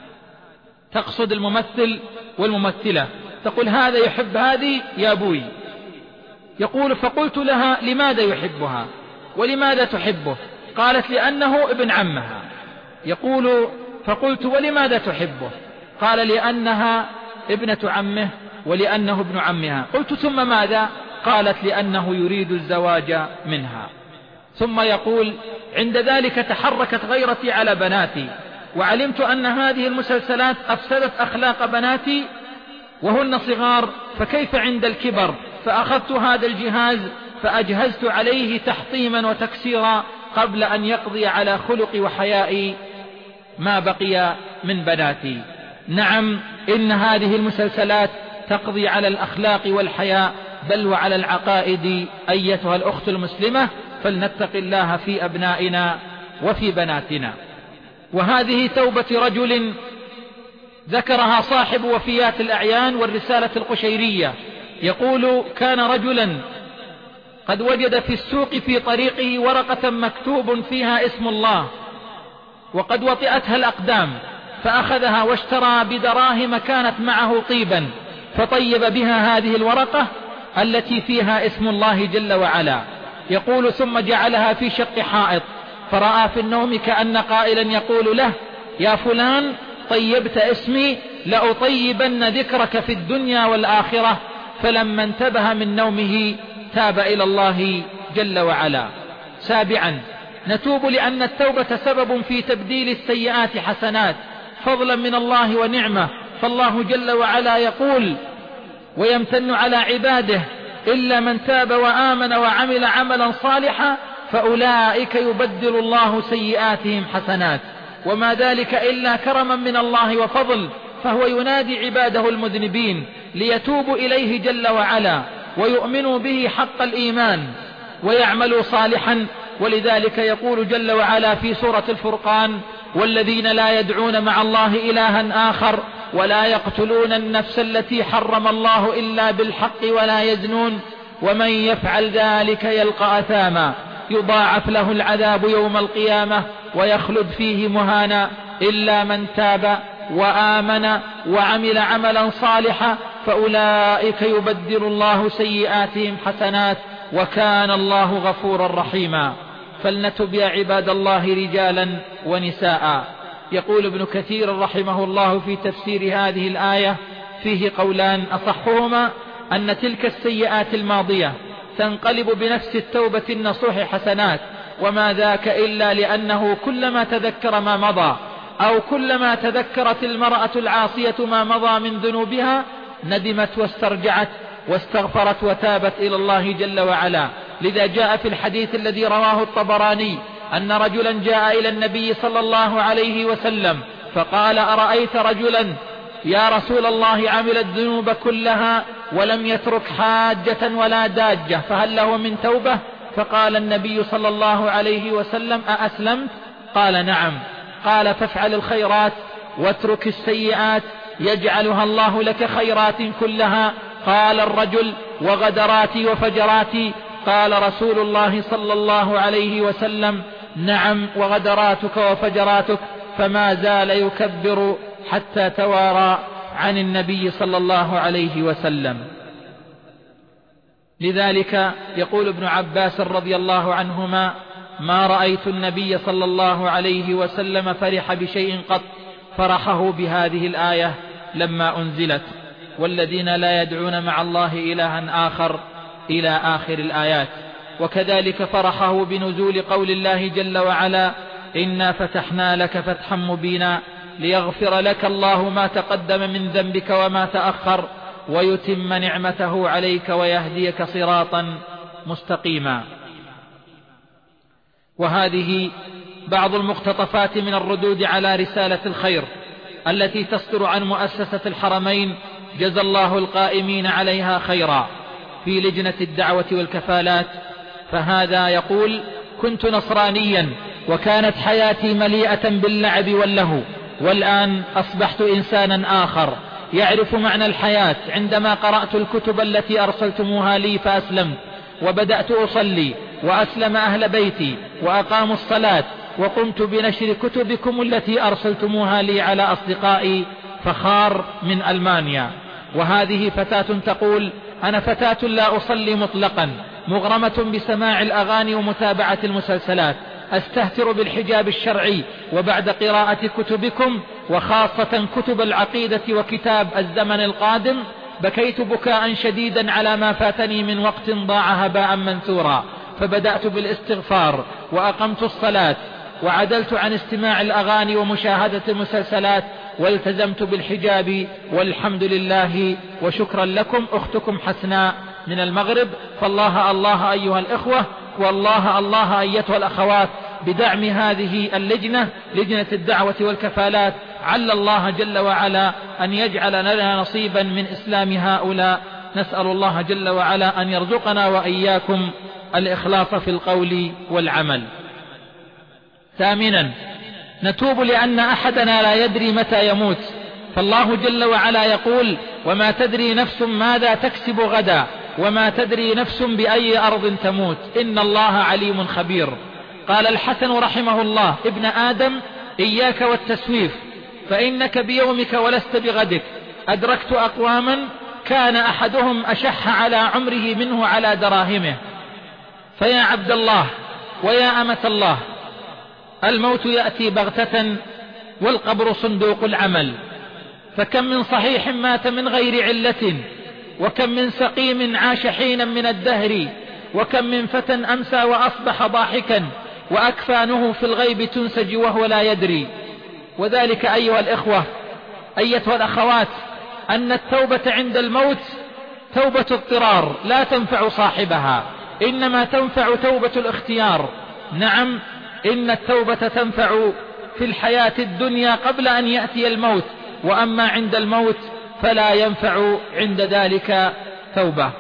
تقصد الممثل والممثلة، تقول هذا يحب هذه يا أبوي. يقول: فقلت لها: لماذا يحبها ولماذا تحبه؟ قالت: لأنه ابن عمها. يقول: فقلت: ولماذا تحبه؟ قال: لأنها ابنة عمه ولأنه ابن عمها. قلت: ثم ماذا؟ قالت: لأنه يريد الزواج منها. ثم يقول: عند ذلك تحركت غيرتي على بناتي، وعلمت أن هذه المسلسلات أفسدت أخلاق بناتي وهن صغار، فكيف عند الكبر؟ فأخذت هذا الجهاز فأجهزت عليه تحطيما وتكسيرا قبل أن يقضي على خلق وحياء ما بقي من بناتي. نعم، إن هذه المسلسلات تقضي على الأخلاق والحياء، بل وعلى العقائد أيتها الأخت المسلمة، فلنتق الله في أبنائنا وفي بناتنا. وهذه توبة رجل ذكرها صاحب وفيات الأعيان والرسالة القشيرية. يقول: كان رجلا قد وجد في السوق في طريقه ورقة مكتوب فيها اسم الله، وقد وطئتها الأقدام، فأخذها واشترى بدراهم كانت معه طيبا، فطيب بها هذه الورقة التي فيها اسم الله جل وعلا. يقول: ثم جعلها في شق حائط، فرأى في النوم كأن قائلا يقول له: يا فلان، طيبت اسمي، لأطيبن ذكرك في الدنيا والآخرة. فلما انتبه من نومه تاب إلى الله جل وعلا. 7. نتوب لأن التوبة سبب في تبديل السيئات حسنات فضلا من الله ونعمة. فالله جل وعلا يقول: ويمتن على عباده إلا من تاب وآمن وعمل عملا صالحا فأولئك يبدل الله سيئاتهم حسنات. وما ذلك إلا كرما من الله وفضل، فهو ينادي عباده المذنبين ليتوبوا إليه جل وعلا ويؤمنوا به حق الإيمان ويعملوا صالحا. ولذلك يقول جل وعلا في سورة الفرقان: والذين لا يدعون مع الله إلها آخر ولا يقتلون النفس التي حرم الله إلا بالحق ولا يزنون ومن يفعل ذلك يلقى أثاما يضاعف له العذاب يوم القيامة ويخلد فيه مهانا إلا من تاب وآمن وعمل عملا صالحا فأولئك يبدل الله سيئاتهم حسنات وكان الله غفورا رحيما. فلنتب يا عباد الله رجالا ونساء. يقول ابن كثير رحمه الله في تفسير هذه الآية: فيه قولان، أصحهما أن تلك السيئات الماضية تنقلب بنفس التوبة النصوح حسنات، وما ذاك إلا لأنه كلما تذكر ما مضى أو كلما تذكرت المرأة العاصية ما مضى من ذنوبها ندمت واسترجعت واستغفرت وتابت إلى الله جل وعلا. لذا جاء في الحديث الذي رواه الطبراني أن رجلا جاء إلى النبي صلى الله عليه وسلم فقال: أرأيت رجلا يا رسول الله عمل الذنوب كلها ولم يترك حاجة ولا داجة، فهل له من توبة؟ فقال النبي صلى الله عليه وسلم: أأسلمت؟ قال: نعم. قال: فافعل الخيرات واترك السيئات يجعلها الله لك خيرات كلها. قال الرجل: وغدراتي وفجراتي؟ قال رسول الله صلى الله عليه وسلم: نعم، وغدراتك وفجراتك. فما زال يكبر حتى توارى عن النبي صلى الله عليه وسلم. لذلك يقول ابن عباس رضي الله عنهما: ما رأيت النبي صلى الله عليه وسلم فرح بشيء قط فرحه بهذه الآية لما أنزلت: والذين لا يدعون مع الله إلها آخر إلى آخر الآيات. وكذلك فرحه بنزول قول الله جل وعلا: إنا فتحنا لك فتحا مبينا ليغفر لك الله ما تقدم من ذنبك وما تأخر ويتم نعمته عليك ويهديك صراطا مستقيما. وهذه بعض المقتطفات من الردود على رسالة الخير التي تصدر عن مؤسسة الحرمين جزى الله القائمين عليها خيرا في لجنة الدعوة والكفالات. فهذا يقول: كنت نصرانيا وكانت حياتي مليئة باللعب واللهو، والآن أصبحت إنسانا آخر يعرف معنى الحياة عندما قرأت الكتب التي أرسلتموها لي فأسلمت، وبدأت أصلي وأسلم أهل بيتي وأقاموا الصلاة، وقمت بنشر كتبكم التي أرسلتموها لي على أصدقائي فخار من ألمانيا. وهذه فتاة تقول: أنا فتاة لا أصلي مطلقا، مغرمة بسماع الأغاني ومتابعة المسلسلات، أستهتر بالحجاب الشرعي، وبعد قراءة كتبكم وخاصة كتب العقيدة وكتاب الزمن القادم بكيت بكاء شديدا على ما فاتني من وقت ضاع هباء منثورا، فبدأت بالاستغفار وأقمت الصلاة وعدلت عن استماع الأغاني ومشاهدة المسلسلات والتزمت بالحجاب، والحمد لله وشكرا لكم. أختكم حسناء من المغرب. فالله الله أيها الإخوة، والله الله أيتها الأخوات بدعم هذه اللجنة، لجنة الدعوة والكفالات. عل الله جل وعلا أن يجعل لنا نصيبا من إسلام هؤلاء. نسأل الله جل وعلا أن يرزقنا وإياكم الإخلاص في القول والعمل. ثامنا: نتوب لأن أحدنا لا يدري متى يموت، فالله جل وعلا يقول: وما تدري نفس ماذا تكسب غدا وما تدري نفس بأي أرض تموت إن الله عليم خبير. قال الحسن رحمه الله: ابن آدم، إياك والتسويف، فإنك بيومك ولست بغدك. أدركت أقواما كان أحدهم أشح على عمره منه على دراهمه. فيا عبد الله ويا أمة الله، الموت يأتي بغتة والقبر صندوق العمل. فكم من صحيح مات من غير علة، وكم من سقيم عاش حينا من الدهر، وكم من فتى أمسى وأصبح ضاحكا وأكفانه في الغيب تنسج وهو لا يدري. وذلك أيها الإخوة أيتها الأخوات أن التوبة عند الموت توبة اضطرار لا تنفع صاحبها، إنما تنفع توبة الاختيار. نعم، إن التوبة تنفع في الحياة الدنيا قبل أن يأتي الموت، وأما عند الموت فلا ينفع عند ذلك توبة.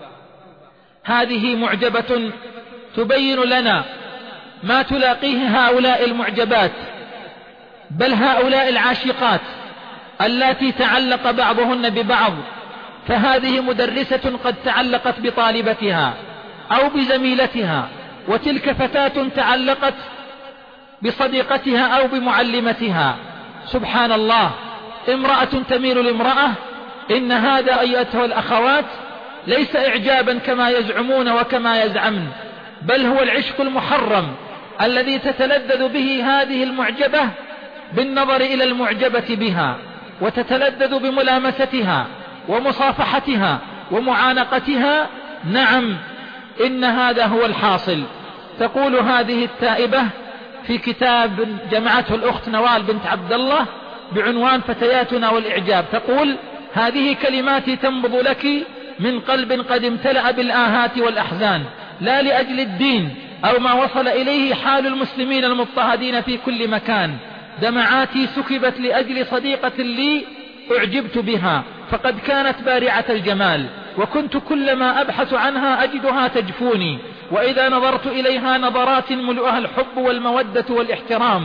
هذه معجبة تبين لنا ما تلاقيه هؤلاء المعجبات، بل هؤلاء العاشقات اللاتي تعلق بعضهن ببعض. فهذه مدرسة قد تعلقت بطالبتها أو بزميلتها، وتلك فتاة تعلقت بصديقتها أو بمعلمتها. سبحان الله، امرأة تميل لامرأة. إن هذا أيتها الأخوات ليس إعجابا كما يزعمون وكما يزعمن، بل هو العشق المحرم الذي تتلذذ به هذه المعجبة بالنظر إلى المعجبة بها، وتتلذذ بملامستها ومصافحتها ومعانقتها. نعم، إن هذا هو الحاصل. تقول هذه التائبة في كتاب جمعته الأخت نوال بنت عبد الله بعنوان فتياتنا والإعجاب، تقول: هذه كلماتي تنبض لك من قلب قد امتلأ بالآهات والأحزان، لا لأجل الدين أو ما وصل إليه حال المسلمين المضطهدين في كل مكان. دمعاتي سكبت لأجل صديقة لي أعجبت بها، فقد كانت بارعة الجمال، وكنت كلما أبحث عنها أجدها تجفوني، وإذا نظرت إليها نظرات ملؤها الحب والمودة والاحترام،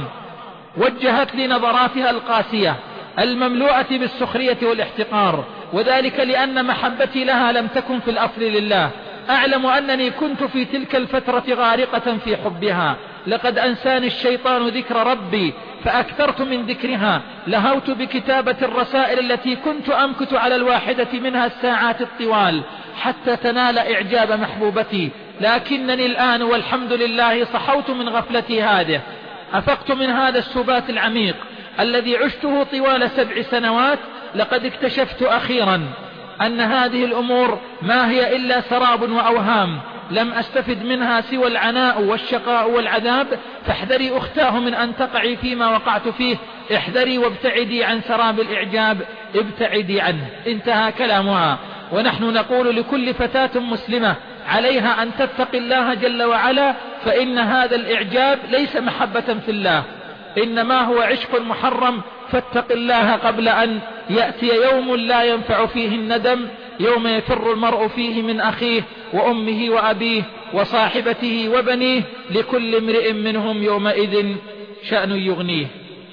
وجهت لي نظراتها القاسية المملوءة بالسخرية والاحتقار، وذلك لأن محبتي لها لم تكن في الأصل لله. أعلم أنني كنت في تلك الفترة غارقة في حبها، لقد أنساني الشيطان ذكر ربي فأكثرت من ذكرها، لهوت بكتابة الرسائل التي كنت أمكث على الواحدة منها الساعات الطوال حتى تنال إعجاب محبوبتي، لكنني الآن والحمد لله صحوت من غفلتي هذه، أفقت من هذا السبات العميق الذي عشته طوال 7 سنوات. لقد اكتشفت أخيرا أن هذه الأمور ما هي إلا سراب وأوهام لم أستفد منها سوى العناء والشقاء والعذاب، فاحذري أختاه من أن تقعي فيما وقعت فيه، احذري وابتعدي عن سراب الإعجاب، ابتعدي عنه. انتهى كلامها. ونحن نقول لكل فتاة مسلمة عليها أن تتقي الله جل وعلا، فإن هذا الإعجاب ليس محبة في الله، إنما هو عشق محرم، فاتق الله قبل أن يأتي يوم لا ينفع فيه الندم، يوم يفر المرء فيه من أخيه وأمه وأبيه وصاحبته وبنيه، لكل امرئ منهم يومئذ شأن يغنيه.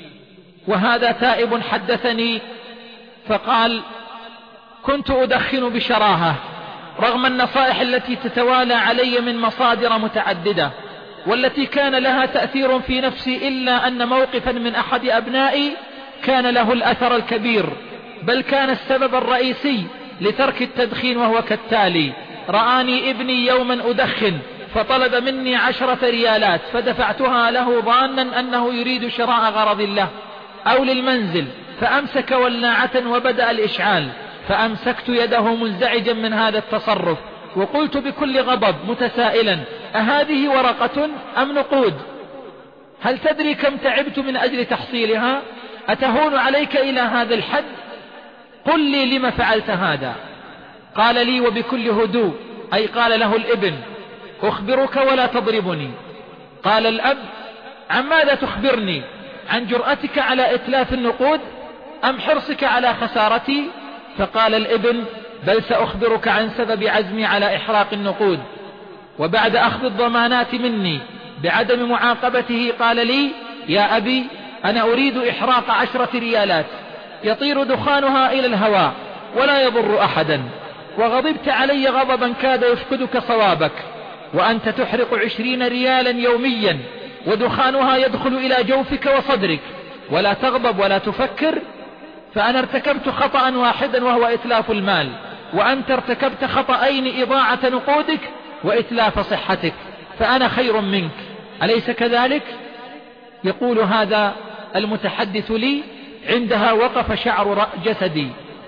وهذا تائب حدثني فقال: كنت أدخن بشراهة رغم النصائح التي تتوالى علي من مصادر متعددة، والتي كان لها تأثير في نفسي، إلا أن موقفا من أحد أبنائي كان له الأثر الكبير، بل كان السبب الرئيسي لترك التدخين، وهو كالتالي: رآني ابني يوما أدخن فطلب مني 10 ريالات، فدفعتها له ظانا أنه يريد شراء غرض له أو للمنزل، فأمسك ولاعة وبدأ الإشعال، فأمسكت يده منزعجا من هذا التصرف، وقلت بكل غضب متسائلا: أهذه ورقة أم نقود؟ هل تدري كم تعبت من أجل تحصيلها؟ أتهون عليك إلى هذا الحد؟ قل لي لما فعلت هذا. قال لي وبكل هدوء، أي قال له الابن: أخبرك ولا تضربني. قال الأب: عن ماذا تخبرني؟ عن جرأتك على إتلاف النقود أم حرصك على خسارتي؟ فقال الابن: بل سأخبرك عن سبب عزمي على إحراق النقود. وبعد أخذ الضمانات مني بعدم معاقبته قال لي: يا أبي، أنا أريد إحراق 10 ريالات يطير دخانها إلى الهواء ولا يضر أحدا، وغضبت علي غضبا كاد يفقدك صوابك، وأنت تحرق 20 ريالا يوميا ودخانها يدخل إلى جوفك وصدرك، ولا تغضب ولا تفكر. فأنا ارتكبت خطأ واحدا وهو إتلاف المال، وأنت ارتكبت خطأين: إضاعة نقودك وإتلاف صحتك، فأنا خير منك، أليس كذلك؟ يقول هذا المتحدث لي: عندها وقف شعر جسدي،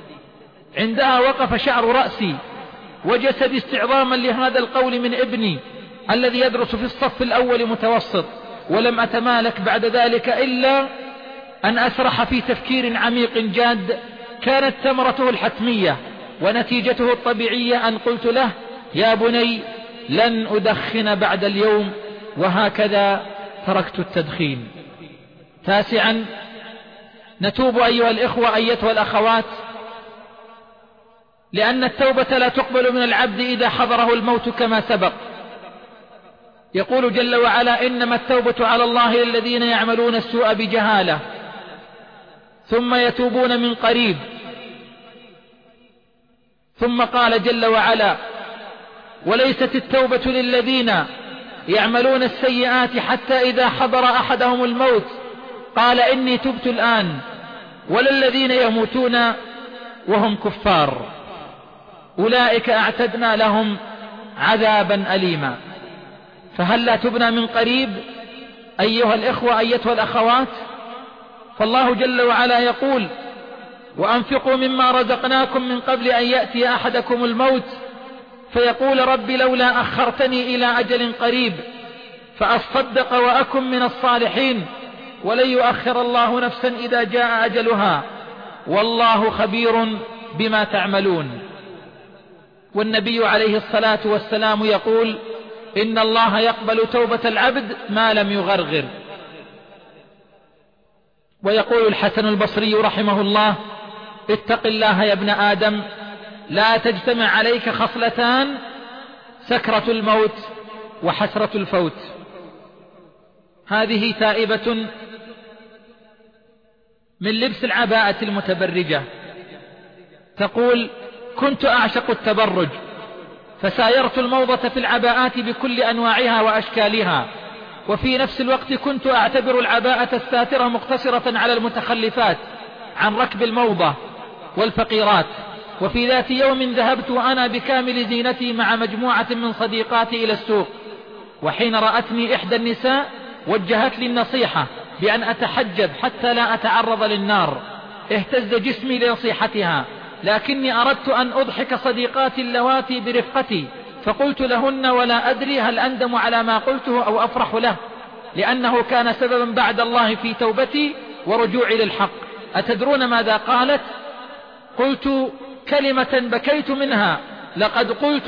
عندها وقف شعر رأسي وجسدي استعظاما لهذا القول من ابني الذي يدرس في الصف الأول متوسط. ولم أتمالك بعد ذلك إلا أن أسرح في تفكير عميق جاد، كانت ثمرته الحتمية ونتيجته الطبيعية أن قلت له: يا بني، لن أدخن بعد اليوم، وهكذا تركت التدخين. 9، نتوب أيها الإخوة أيتها الأخوات، لأن التوبة لا تقبل من العبد إذا حضره الموت كما سبق. يقول جل وعلا: إنما التوبة على الله للذين يعملون السوء بجهالة ثم يتوبون من قريب. ثم قال جل وعلا: وليست التوبة للذين يعملون السيئات حتى إذا حضر أحدهم الموت قال إني تبت الآن، ولا الذين يموتون وهم كفار، أولئك أعتدنا لهم عذابا أليما. فهل لا تبنا من قريب أيها الإخوة أيتها الأخوات، فالله جل وعلا يقول: وأنفقوا مما رزقناكم من قبل أن يأتي أحدكم الموت فيقول رب لولا أخرتني إلى أجل قريب فأصدق وأكن من الصالحين ولن يؤخر الله نفسا إذا جاء أجلها والله خبير بما تعملون. والنبي عليه الصلاة والسلام يقول: إن الله يقبل توبة العبد ما لم يغرغر. ويقول الحسن البصري رحمه الله: اتق الله يا ابن آدم، لا تجتمع عليك خصلتان: سكرة الموت وحسرة الفوت. هذه تائبة من لبس العباءة المتبرجة، تقول: كنت أعشق التبرج فسايرت الموضة في العباءات بكل أنواعها وأشكالها، وفي نفس الوقت كنت أعتبر العباءة الساترة مقتصرة على المتخلفات عن ركب الموضة والفقيرات. وفي ذات يوم ذهبت وأنا بكامل زينتي مع مجموعة من صديقاتي إلى السوق، وحين رأتني إحدى النساء وجهت لي النصيحة بأن أتحجب حتى لا أتعرض للنار. اهتز جسمي لنصيحتها، لكني أردت أن أضحك صديقاتي اللواتي برفقتي، فقلت لهن ولا أدري هل أندم على ما قلته أو أفرح له، لأنه كان سببا بعد الله في توبتي ورجوعي للحق. أتدرون ماذا قالت؟ قلت كلمة بكيت منها: لقد قلت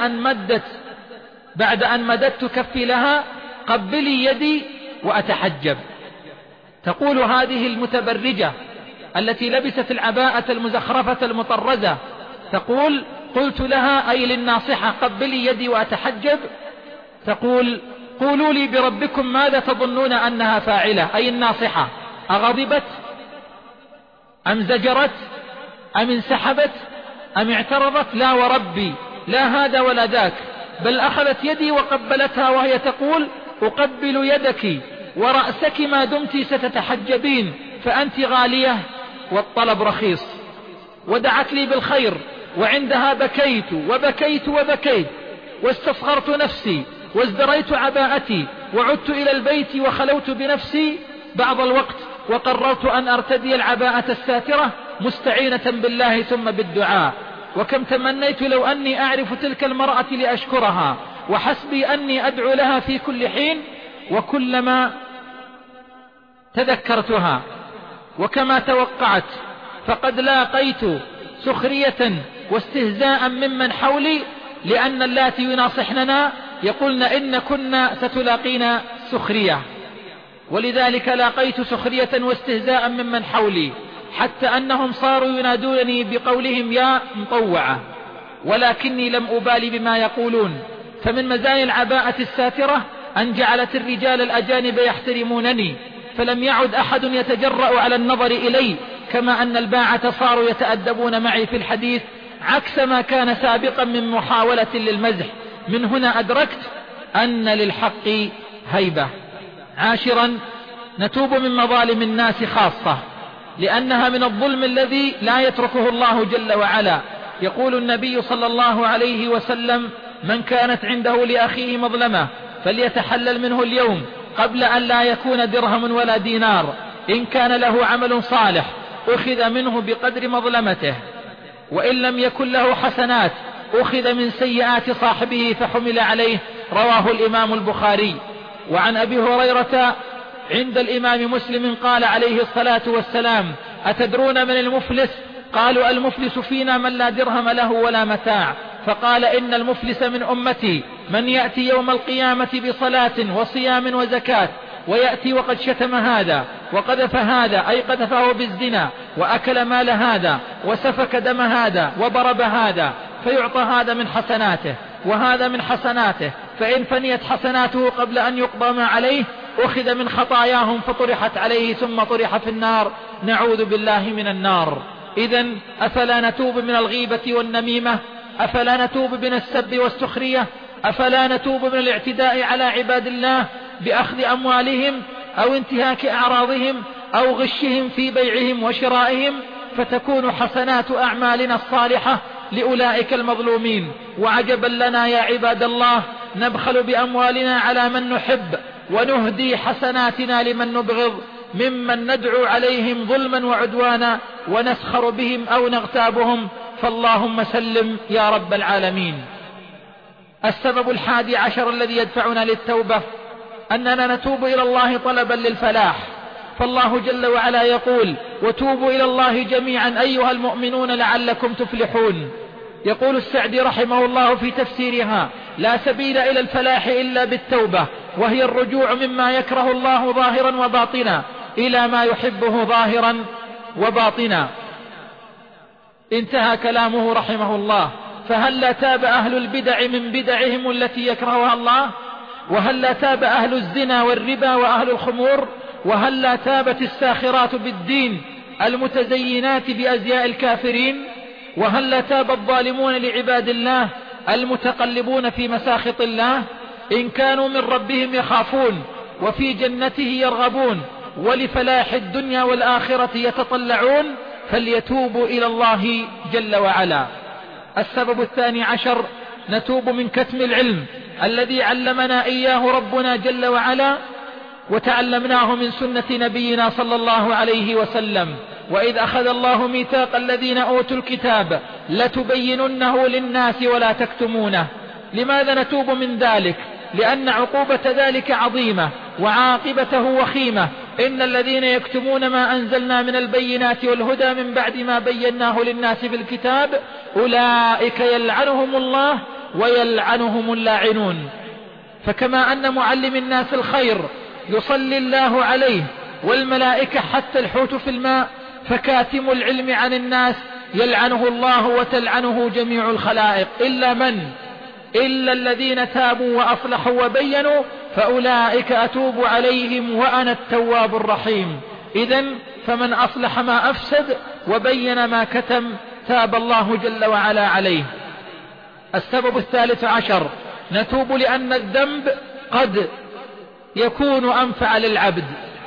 بعد أن مددت كفي لها: قبلي يدي وأتحجب. تقول هذه المتبرجة التي لبست العباءة المزخرفة المطرزة، تقول: قلت لها أي للناصحة: قبلي يدي وأتحجب. تقول: قولوا لي بربكم ماذا تظنون أنها فاعلة، أي الناصحة، أغضبت أم زجرت أم انسحبت أم اعترضت؟ لا وربي، لا هذا ولا ذاك، بل أخذت يدي وقبلتها وهي تقول: أقبل يدك ورأسك ما دمت ستتحجبين، فأنت غالية والطلب رخيص. ودعت لي بالخير، وعندها بكيت وبكيت وبكيت، واستصغرت نفسي وازدريت عباءتي، وعدت إلى البيت وخلوت بنفسي بعض الوقت، وقررت أن أرتدي العباءة الساترة مستعينة بالله ثم بالدعاء. وكم تمنيت لو أني أعرف تلك المرأة لأشكرها، وحسبي أني أدعو لها في كل حين، وكلما تذكرتها. وكما توقعت فقد لاقيت سخرية واستهزاء ممن حولي، لأن اللاتي يناصحننا يقولن إن كنا ستلاقينا سخرية، ولذلك لاقيت سخرية واستهزاء ممن حولي، حتى أنهم صاروا ينادونني بقولهم: يا مطوعة. ولكني لم أبالي بما يقولون. فمن مزايا العباءة الساترة أن جعلت الرجال الأجانب يحترمونني، فلم يعد أحد يتجرأ على النظر إلي، كما أن الباعة صاروا يتأدبون معي في الحديث عكس ما كان سابقا من محاولة للمزح. من هنا أدركت أن للحق هيبة. عاشرا، نتوب من مظالم الناس خاصة، لأنها من الظلم الذي لا يتركه الله جل وعلا. يقول النبي صلى الله عليه وسلم: من كانت عنده لأخيه مظلمة فليتحلل منه اليوم قبل أن لا يكون درهم ولا دينار. إن كان له عمل صالح أخذ منه بقدر مظلمته، وإن لم يكن له حسنات أخذ من سيئات صاحبه فحمل عليه. رواه الإمام البخاري. وعن أبي هريرة عند الإمام مسلم قال عليه الصلاة والسلام: أتدرون من المفلس؟ قالوا: المفلس فينا من لا درهم له ولا متاع. فقال: إن المفلس من أمتي من يأتي يوم القيامة بصلاة وصيام وزكاة، ويأتي وقد شتم هذا وقذف هذا، أي قذفه بالزنا، وأكل مال هذا وسفك دم هذا وضرب هذا، فيعطى هذا من حسناته وهذا من حسناته، فإن فنيت حسناته قبل أن يقضى ما عليه أخذ من خطاياهم فطرحت عليه ثم طرح في النار. نعوذ بالله من النار. إذن أفلا نتوب من الغيبة والنميمة؟ أفلا نتوب من السب والسخرية؟ أفلا نتوب من الاعتداء على عباد الله بأخذ أموالهم أو انتهاك أعراضهم أو غشهم في بيعهم وشرائهم، فتكون حسنات أعمالنا الصالحة لأولئك المظلومين. وعجبا لنا يا عباد الله، نبخل بأموالنا على من نحب ونهدي حسناتنا لمن نبغض ممن ندعو عليهم ظلما وعدوانا ونسخر بهم أو نغتابهم، فاللهم سلم يا رب العالمين. السبب 11 الذي يدفعنا للتوبة أننا نتوب إلى الله طلبا للفلاح، فالله جل وعلا يقول: وتوبوا إلى الله جميعا أيها المؤمنون لعلكم تفلحون. يقول السعدي رحمه الله في تفسيرها: لا سبيل إلى الفلاح إلا بالتوبة، وهي الرجوع مما يكره الله ظاهرا وباطنا إلى ما يحبه ظاهرا وباطنا. انتهى كلامه رحمه الله. فهل تاب أهل البدع من بدعهم التي يكرهها الله؟ وهل تاب أهل الزنا والربا وأهل الخمور؟ وهل تابت الساخرات بالدين المتزينات بأزياء الكافرين؟ وهل تاب الظالمون لعباد الله المتقلبون في مساخط الله؟ إن كانوا من ربهم يخافون وفي جنته يرغبون ولفلاح الدنيا والآخرة يتطلعون فليتوبوا إلى الله جل وعلا. السبب 12 نتوب من كتم العلم الذي علمنا إياه ربنا جل وعلا وتعلمناه من سنة نبينا صلى الله عليه وسلم. وإذ أخذ الله ميثاق الذين أوتوا الكتاب لتبيننه للناس ولا تكتمونه. لماذا نتوب من ذلك؟ لأن عقوبة ذلك عظيمة وعاقبته وخيمة. إن الذين يكتمون ما أنزلنا من البينات والهدى من بعد ما بيناه للناس في الكتاب أولئك يلعنهم الله ويلعنهم اللاعنون. فكما أن معلم الناس الخير يصلي الله عليه والملائكة حتى الحوت في الماء، فكاتم العلم عن الناس يلعنه الله وتلعنه جميع الخلائق إلا الذين تابوا وأصلحوا وبينوا فأولئك أتوب عليهم وأنا التواب الرحيم. إذن فمن أصلح ما أفسد وبين ما كتم تاب الله جل وعلا عليه. السبب 13 نتوب لأن الذنب قد يكون أنفع للعبد،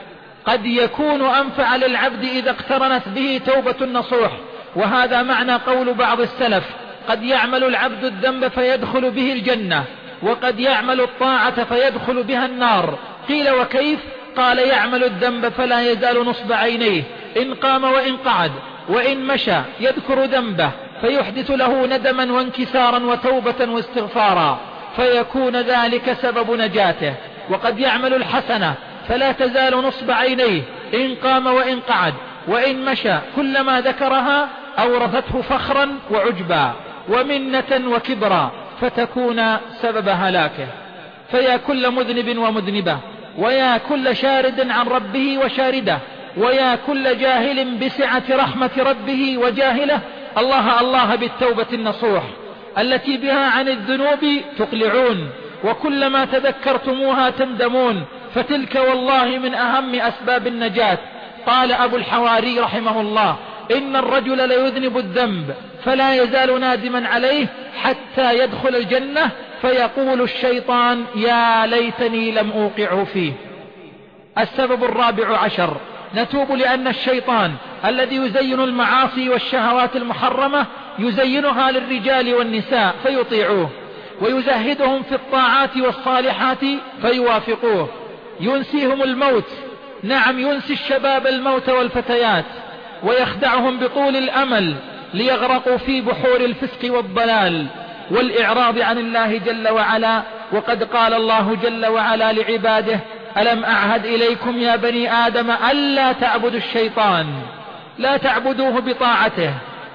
إذا اقترنت به توبة النصوح. وهذا معنى قول بعض السلف: قد يعمل العبد الذنب فيدخل به الجنة، وقد يعمل الطاعة فيدخل بها النار. قيل: وكيف؟ قال: يعمل الذنب فلا يزال نصب عينيه إن قام وإن قعد وإن مشى يذكر ذنبه، فيحدث له ندما وانكسارا وتوبة واستغفارا، فيكون ذلك سبب نجاته. وقد يعمل الحسنة فلا تزال نصب عينيه إن قام وإن قعد وإن مشى، كلما ذكرها أورثته فخرا وعجبا ومنة وكبرا، فتكون سبب هلاكه. فيا كل مذنب ومذنبة، ويا كل شارد عن ربه وشارده، ويا كل جاهل بسعة رحمة ربه وجاهله، الله بالتوبة النصوح التي بها عن الذنوب تقلعون، وكلما تذكرتموها تندمون، فتلك والله من أهم أسباب النجاة. قال أبو الحواري رحمه الله: إن الرجل ليذنب الذنب فلا يزال نادما عليه حتى يدخل الجنة، فيقول الشيطان: يا ليتني لم أوقعه فيه. السبب 14 نتوب لأن الشيطان الذي يزين المعاصي والشهوات المحرمة يزينها للرجال والنساء فيطيعوه، ويزهدهم في الطاعات والصالحات فيوافقوه، ينسيهم الموت، نعم ينسي الشباب الموت والفتيات، ويخدعهم بطول الأمل ليغرقوا في بحور الفسق والضلال والإعراض عن الله جل وعلا. وقد قال الله جل وعلا لعباده: ألم أعهد إليكم يا بني آدم ألا تعبدوا الشيطان، لا تعبدوه بطاعته،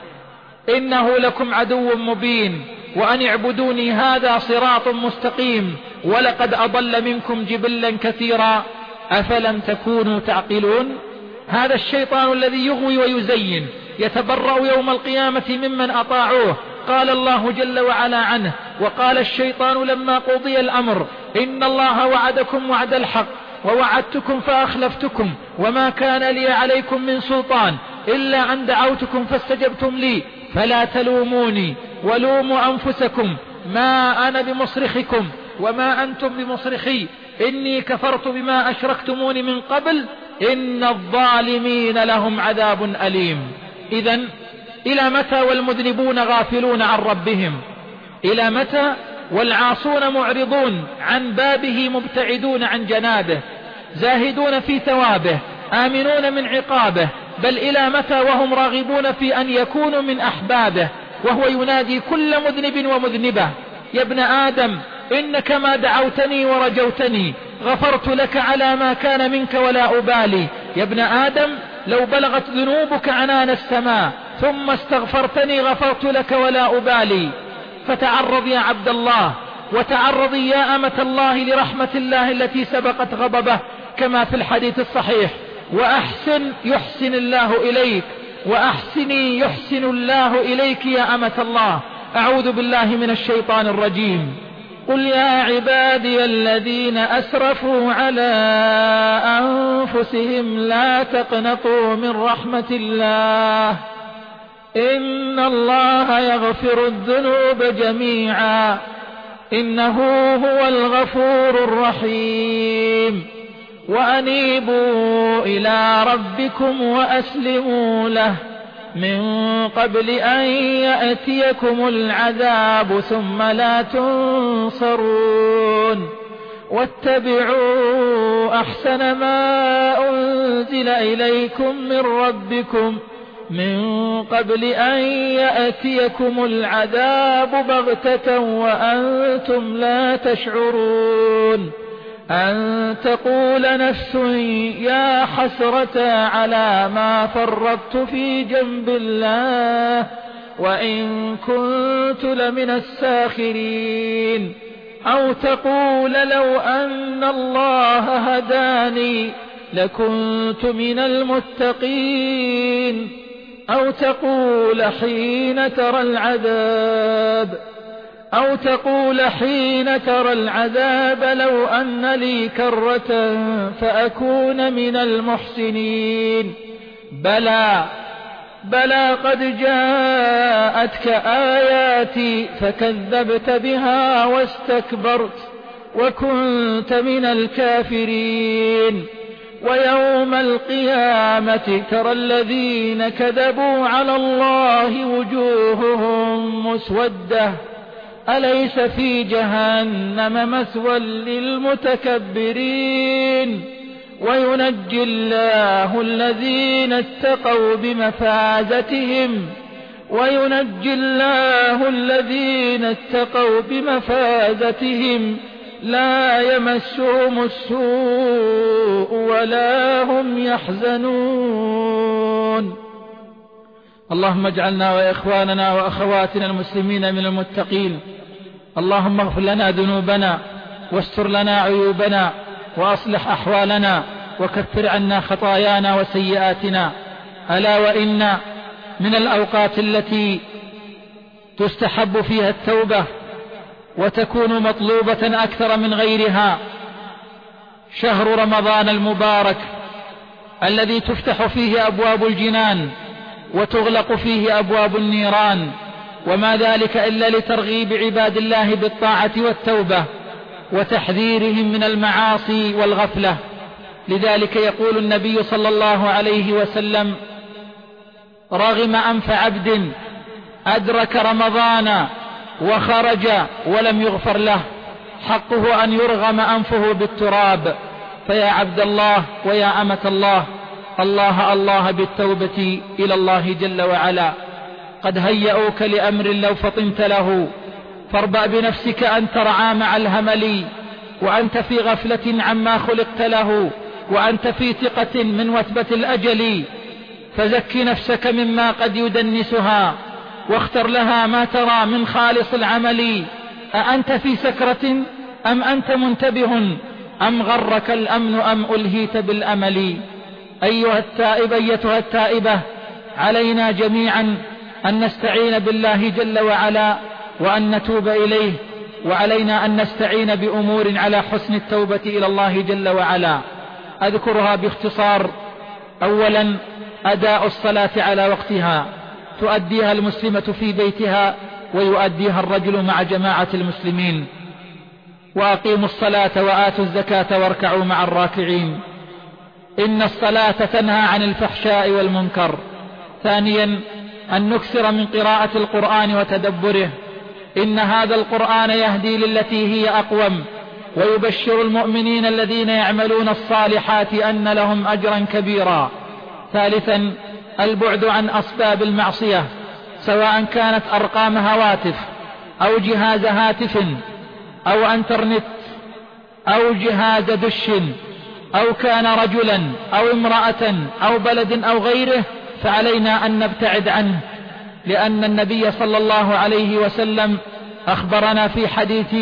إنه لكم عدو مبين، وأن اعبدوني هذا صراط مستقيم، ولقد أضل منكم جبلا كثيرا أفلم تكونوا تعقلون. هذا الشيطان الذي يغوي ويزين يتبرأ يوم القيامة ممن أطاعوه. قال الله جل وعلا عنه: وقال الشيطان لما قضي الأمر إن الله وعدكم وعد الحق ووعدتكم فأخلفتكم وما كان لي عليكم من سلطان إلا أن دعوتكم فاستجبتم لي فلا تلوموني ولوموا أنفسكم ما أنا بمصرخكم وما أنتم بمصرخي إني كفرت بما أشركتمون من قبل إن الظالمين لهم عذاب أليم. إذن إلى متى والمذنبون غافلون عن ربهم؟ إلى متى والعاصون معرضون عن بابه مبتعدون عن جنابه، زاهدون في ثوابه آمنون من عقابه، بل إلى متى وهم راغبون في أن يكونوا من أحبابه، وهو ينادي كل مذنب ومذنبة: يا ابن آدم إنك ما دعوتني ورجوتني غفرت لك على ما كان منك ولا أبالي. يا ابن آدم لو بلغت ذنوبك عنان السماء ثم استغفرتني غفرت لك ولا أبالي. فتعرض يا عبد الله، وتعرضي يا أمة الله لرحمة الله التي سبقت غضبه كما في الحديث الصحيح: وأحسن يحسن الله إليك، وأحسني يحسن الله إليك يا أمة الله. أعوذ بالله من الشيطان الرجيم. قل يا عبادي الذين أسرفوا على أنفسهم لا تقنطوا من رحمة الله إن الله يغفر الذنوب جميعا إنه هو الغفور الرحيم. وأنيبوا إلى ربكم وأسلموا له من قبل أن يأتيكم العذاب ثم لا تنصرون. واتبعوا أحسن ما أنزل إليكم من ربكم من قبل أن يأتيكم العذاب بغتة وأنتم لا تشعرون. أن تقول نفس يا حسرة على ما فرطت في جنب الله وإن كنت لمن الساخرين. أو تقول لو أن الله هداني لكنت من المتقين. أو تقول حين ترى العذاب لو أن لي كرة فأكون من المحسنين. بلى قد جاءتك آياتي فكذبت بها واستكبرت وكنت من الكافرين. ويوم القيامة ترى الذين كذبوا على الله وجوههم مسودة أليس في جهنم مثوى للمتكبرين. وينجي الله الذين اتقوا بمفازتهم لا يمسهم السوء ولا هم يحزنون. اللهم اجعلنا وإخواننا وأخواتنا المسلمين من المتقين. اللهم اغفر لنا ذنوبنا واستر لنا عيوبنا وأصلح أحوالنا وكفر عنا خطايانا وسيئاتنا. ألا وإن من الأوقات التي تستحب فيها التوبة وتكون مطلوبة أكثر من غيرها شهر رمضان المبارك الذي تفتح فيه أبواب الجنان وتغلق فيه أبواب النيران، وما ذلك إلا لترغيب عباد الله بالطاعة والتوبة وتحذيرهم من المعاصي والغفلة. لذلك يقول النبي صلى الله عليه وسلم: رغم أنف عبد أدرك رمضان وخرج ولم يغفر له، حقه أن يرغم أنفه بالتراب. فيا عبد الله ويا أمة الله، الله بالتوبة إلى الله جل وعلا. قد هيئوك لأمر لو فطنت له، فاربأ بنفسك أن ترعى مع الهمل، وأنت في غفلة عما خلقت له، وأنت في ثقة من وثبة الأجل. فزك نفسك مما قد يدنسها، واختر لها ما ترى من خالص العمل. أأنت في سكرة أم أنت منتبه، أم غرك الأمن أم ألهيت بالأمل. أيها التائبة، علينا جميعا أن نستعين بالله جل وعلا وأن نتوب إليه، وعلينا أن نستعين بأمور على حسن التوبة إلى الله جل وعلا. أذكرها باختصار. أولا، أداء الصلاة على وقتها، تؤديها المسلمة في بيتها ويؤديها الرجل مع جماعة المسلمين. وأقيموا الصلاة وآتوا الزكاة واركعوا مع الراكعين، إن الصلاة تنهى عن الفحشاء والمنكر. ثانيا، أن نكثر من قراءة القرآن وتدبره، إن هذا القرآن يهدي للتي هي أقوم ويبشر المؤمنين الذين يعملون الصالحات أن لهم أجرا كبيرا. ثالثا البعد عن أسباب المعصية، سواء كانت أرقام هواتف أو جهاز هاتف أو انترنت أو جهاز دش أو كان رجلا أو امرأة أو بلد أو غيره، فعلينا أن نبتعد عنه، لأن النبي صلى الله عليه وسلم أخبرنا في حديث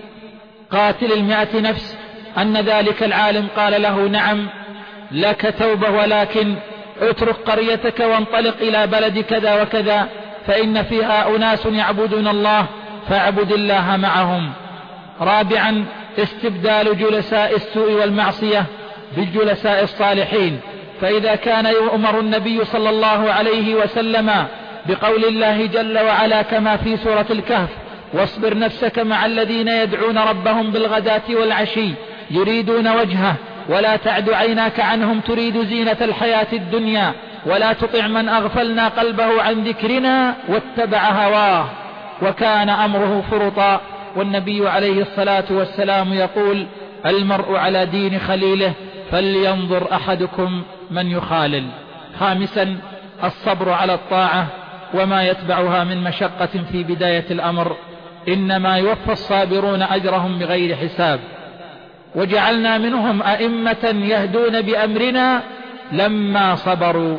قاتل 100 نفس أن ذلك العالم قال له: نعم لك توبة، ولكن اترك قريتك وانطلق إلى بلد كذا وكذا فإن فيها أناس يعبدون الله فاعبد الله معهم. رابعا استبدال جلساء السوء والمعصية بالجلساء الصالحين، فإذا كان يؤمر النبي صلى الله عليه وسلم بقول الله جل وعلا كما في سورة الكهف: واصبر نفسك مع الذين يدعون ربهم بالغداة والعشي يريدون وجهه ولا تعد عيناك عنهم تريد زينة الحياة الدنيا ولا تطع من أغفلنا قلبه عن ذكرنا واتبع هواه وكان أمره فرطا. والنبي عليه الصلاة والسلام يقول: المرء على دين خليله فلينظر أحدكم من يخالل. خامسا الصبر على الطاعة وما يتبعها من مشقة في بداية الأمر، إنما يوفى الصابرون أجرهم بغير حساب، وجعلنا منهم أئمة يهدون بأمرنا لما صبروا.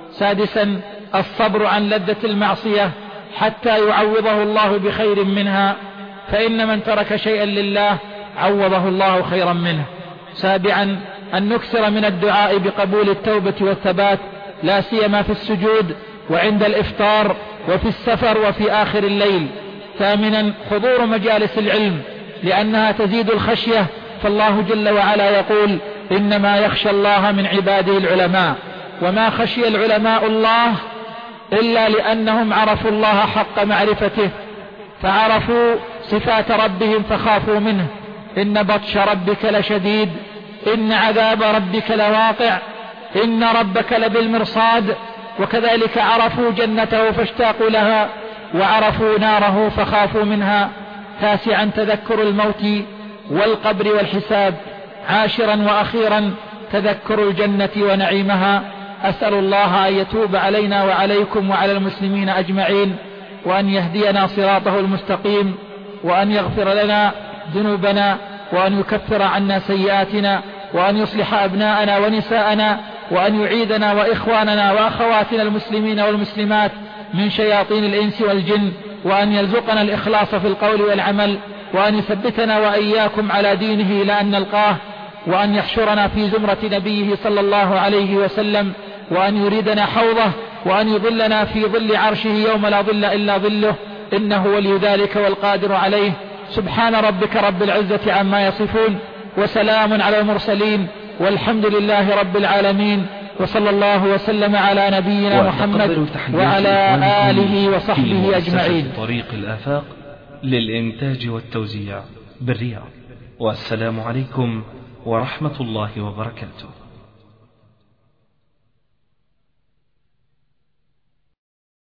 سادسا الصبر عن لذة المعصية حتى يعوضه الله بخير منها، فإن من ترك شيئا لله عوضه الله خيرا منه. سابعا أن نكثر من الدعاء بقبول التوبة والثبات، لا سيما في السجود وعند الإفطار وفي السفر وفي آخر الليل. ثامنا حضور مجالس العلم لأنها تزيد الخشية، فالله جل وعلا يقول: إنما يخشى الله من عباده العلماء، وما خشي العلماء الله إلا لأنهم عرفوا الله حق معرفته، فعرفوا صفات ربهم فخافوا منه. إن بطش ربك لشديد، إن عذاب ربك لواقع، إن ربك لبالمرصاد. وكذلك عرفوا جنته فاشتاقوا لها، وعرفوا ناره فخافوا منها. تاسعا تذكر الموت والقبر والحساب. عاشرا وأخيرا تذكر الجنة ونعيمها. أسأل الله أن يتوب علينا وعليكم وعلى المسلمين أجمعين، وأن يهدينا صراطه المستقيم، وأن يغفر لنا ذنوبنا، وأن يكفر عنا سيئاتنا، وأن يصلح أبناءنا ونساءنا، وأن يعيدنا وإخواننا وأخواتنا المسلمين والمسلمات من شياطين الإنس والجن، وأن يرزقنا الإخلاص في القول والعمل، وأن يثبتنا وإياكم على دينه إلى أن نلقاه، وأن يحشرنا في زمرة نبيه صلى الله عليه وسلم، وأن يريدنا حوضه، وأن يظلنا في ظل عرشه يوم لا ظل إلا ظله، إنه ولي ذلك والقادر عليه. سبحان ربك رب العزة عما يصفون، وسلام على المرسلين، والحمد لله رب العالمين، وصلى الله وسلم على نبينا محمد وعلى آله وصحبه أجمعين. طريق الآفاق للإنتاج والتوزيع بالرياض. والسلام عليكم ورحمة الله وبركاته.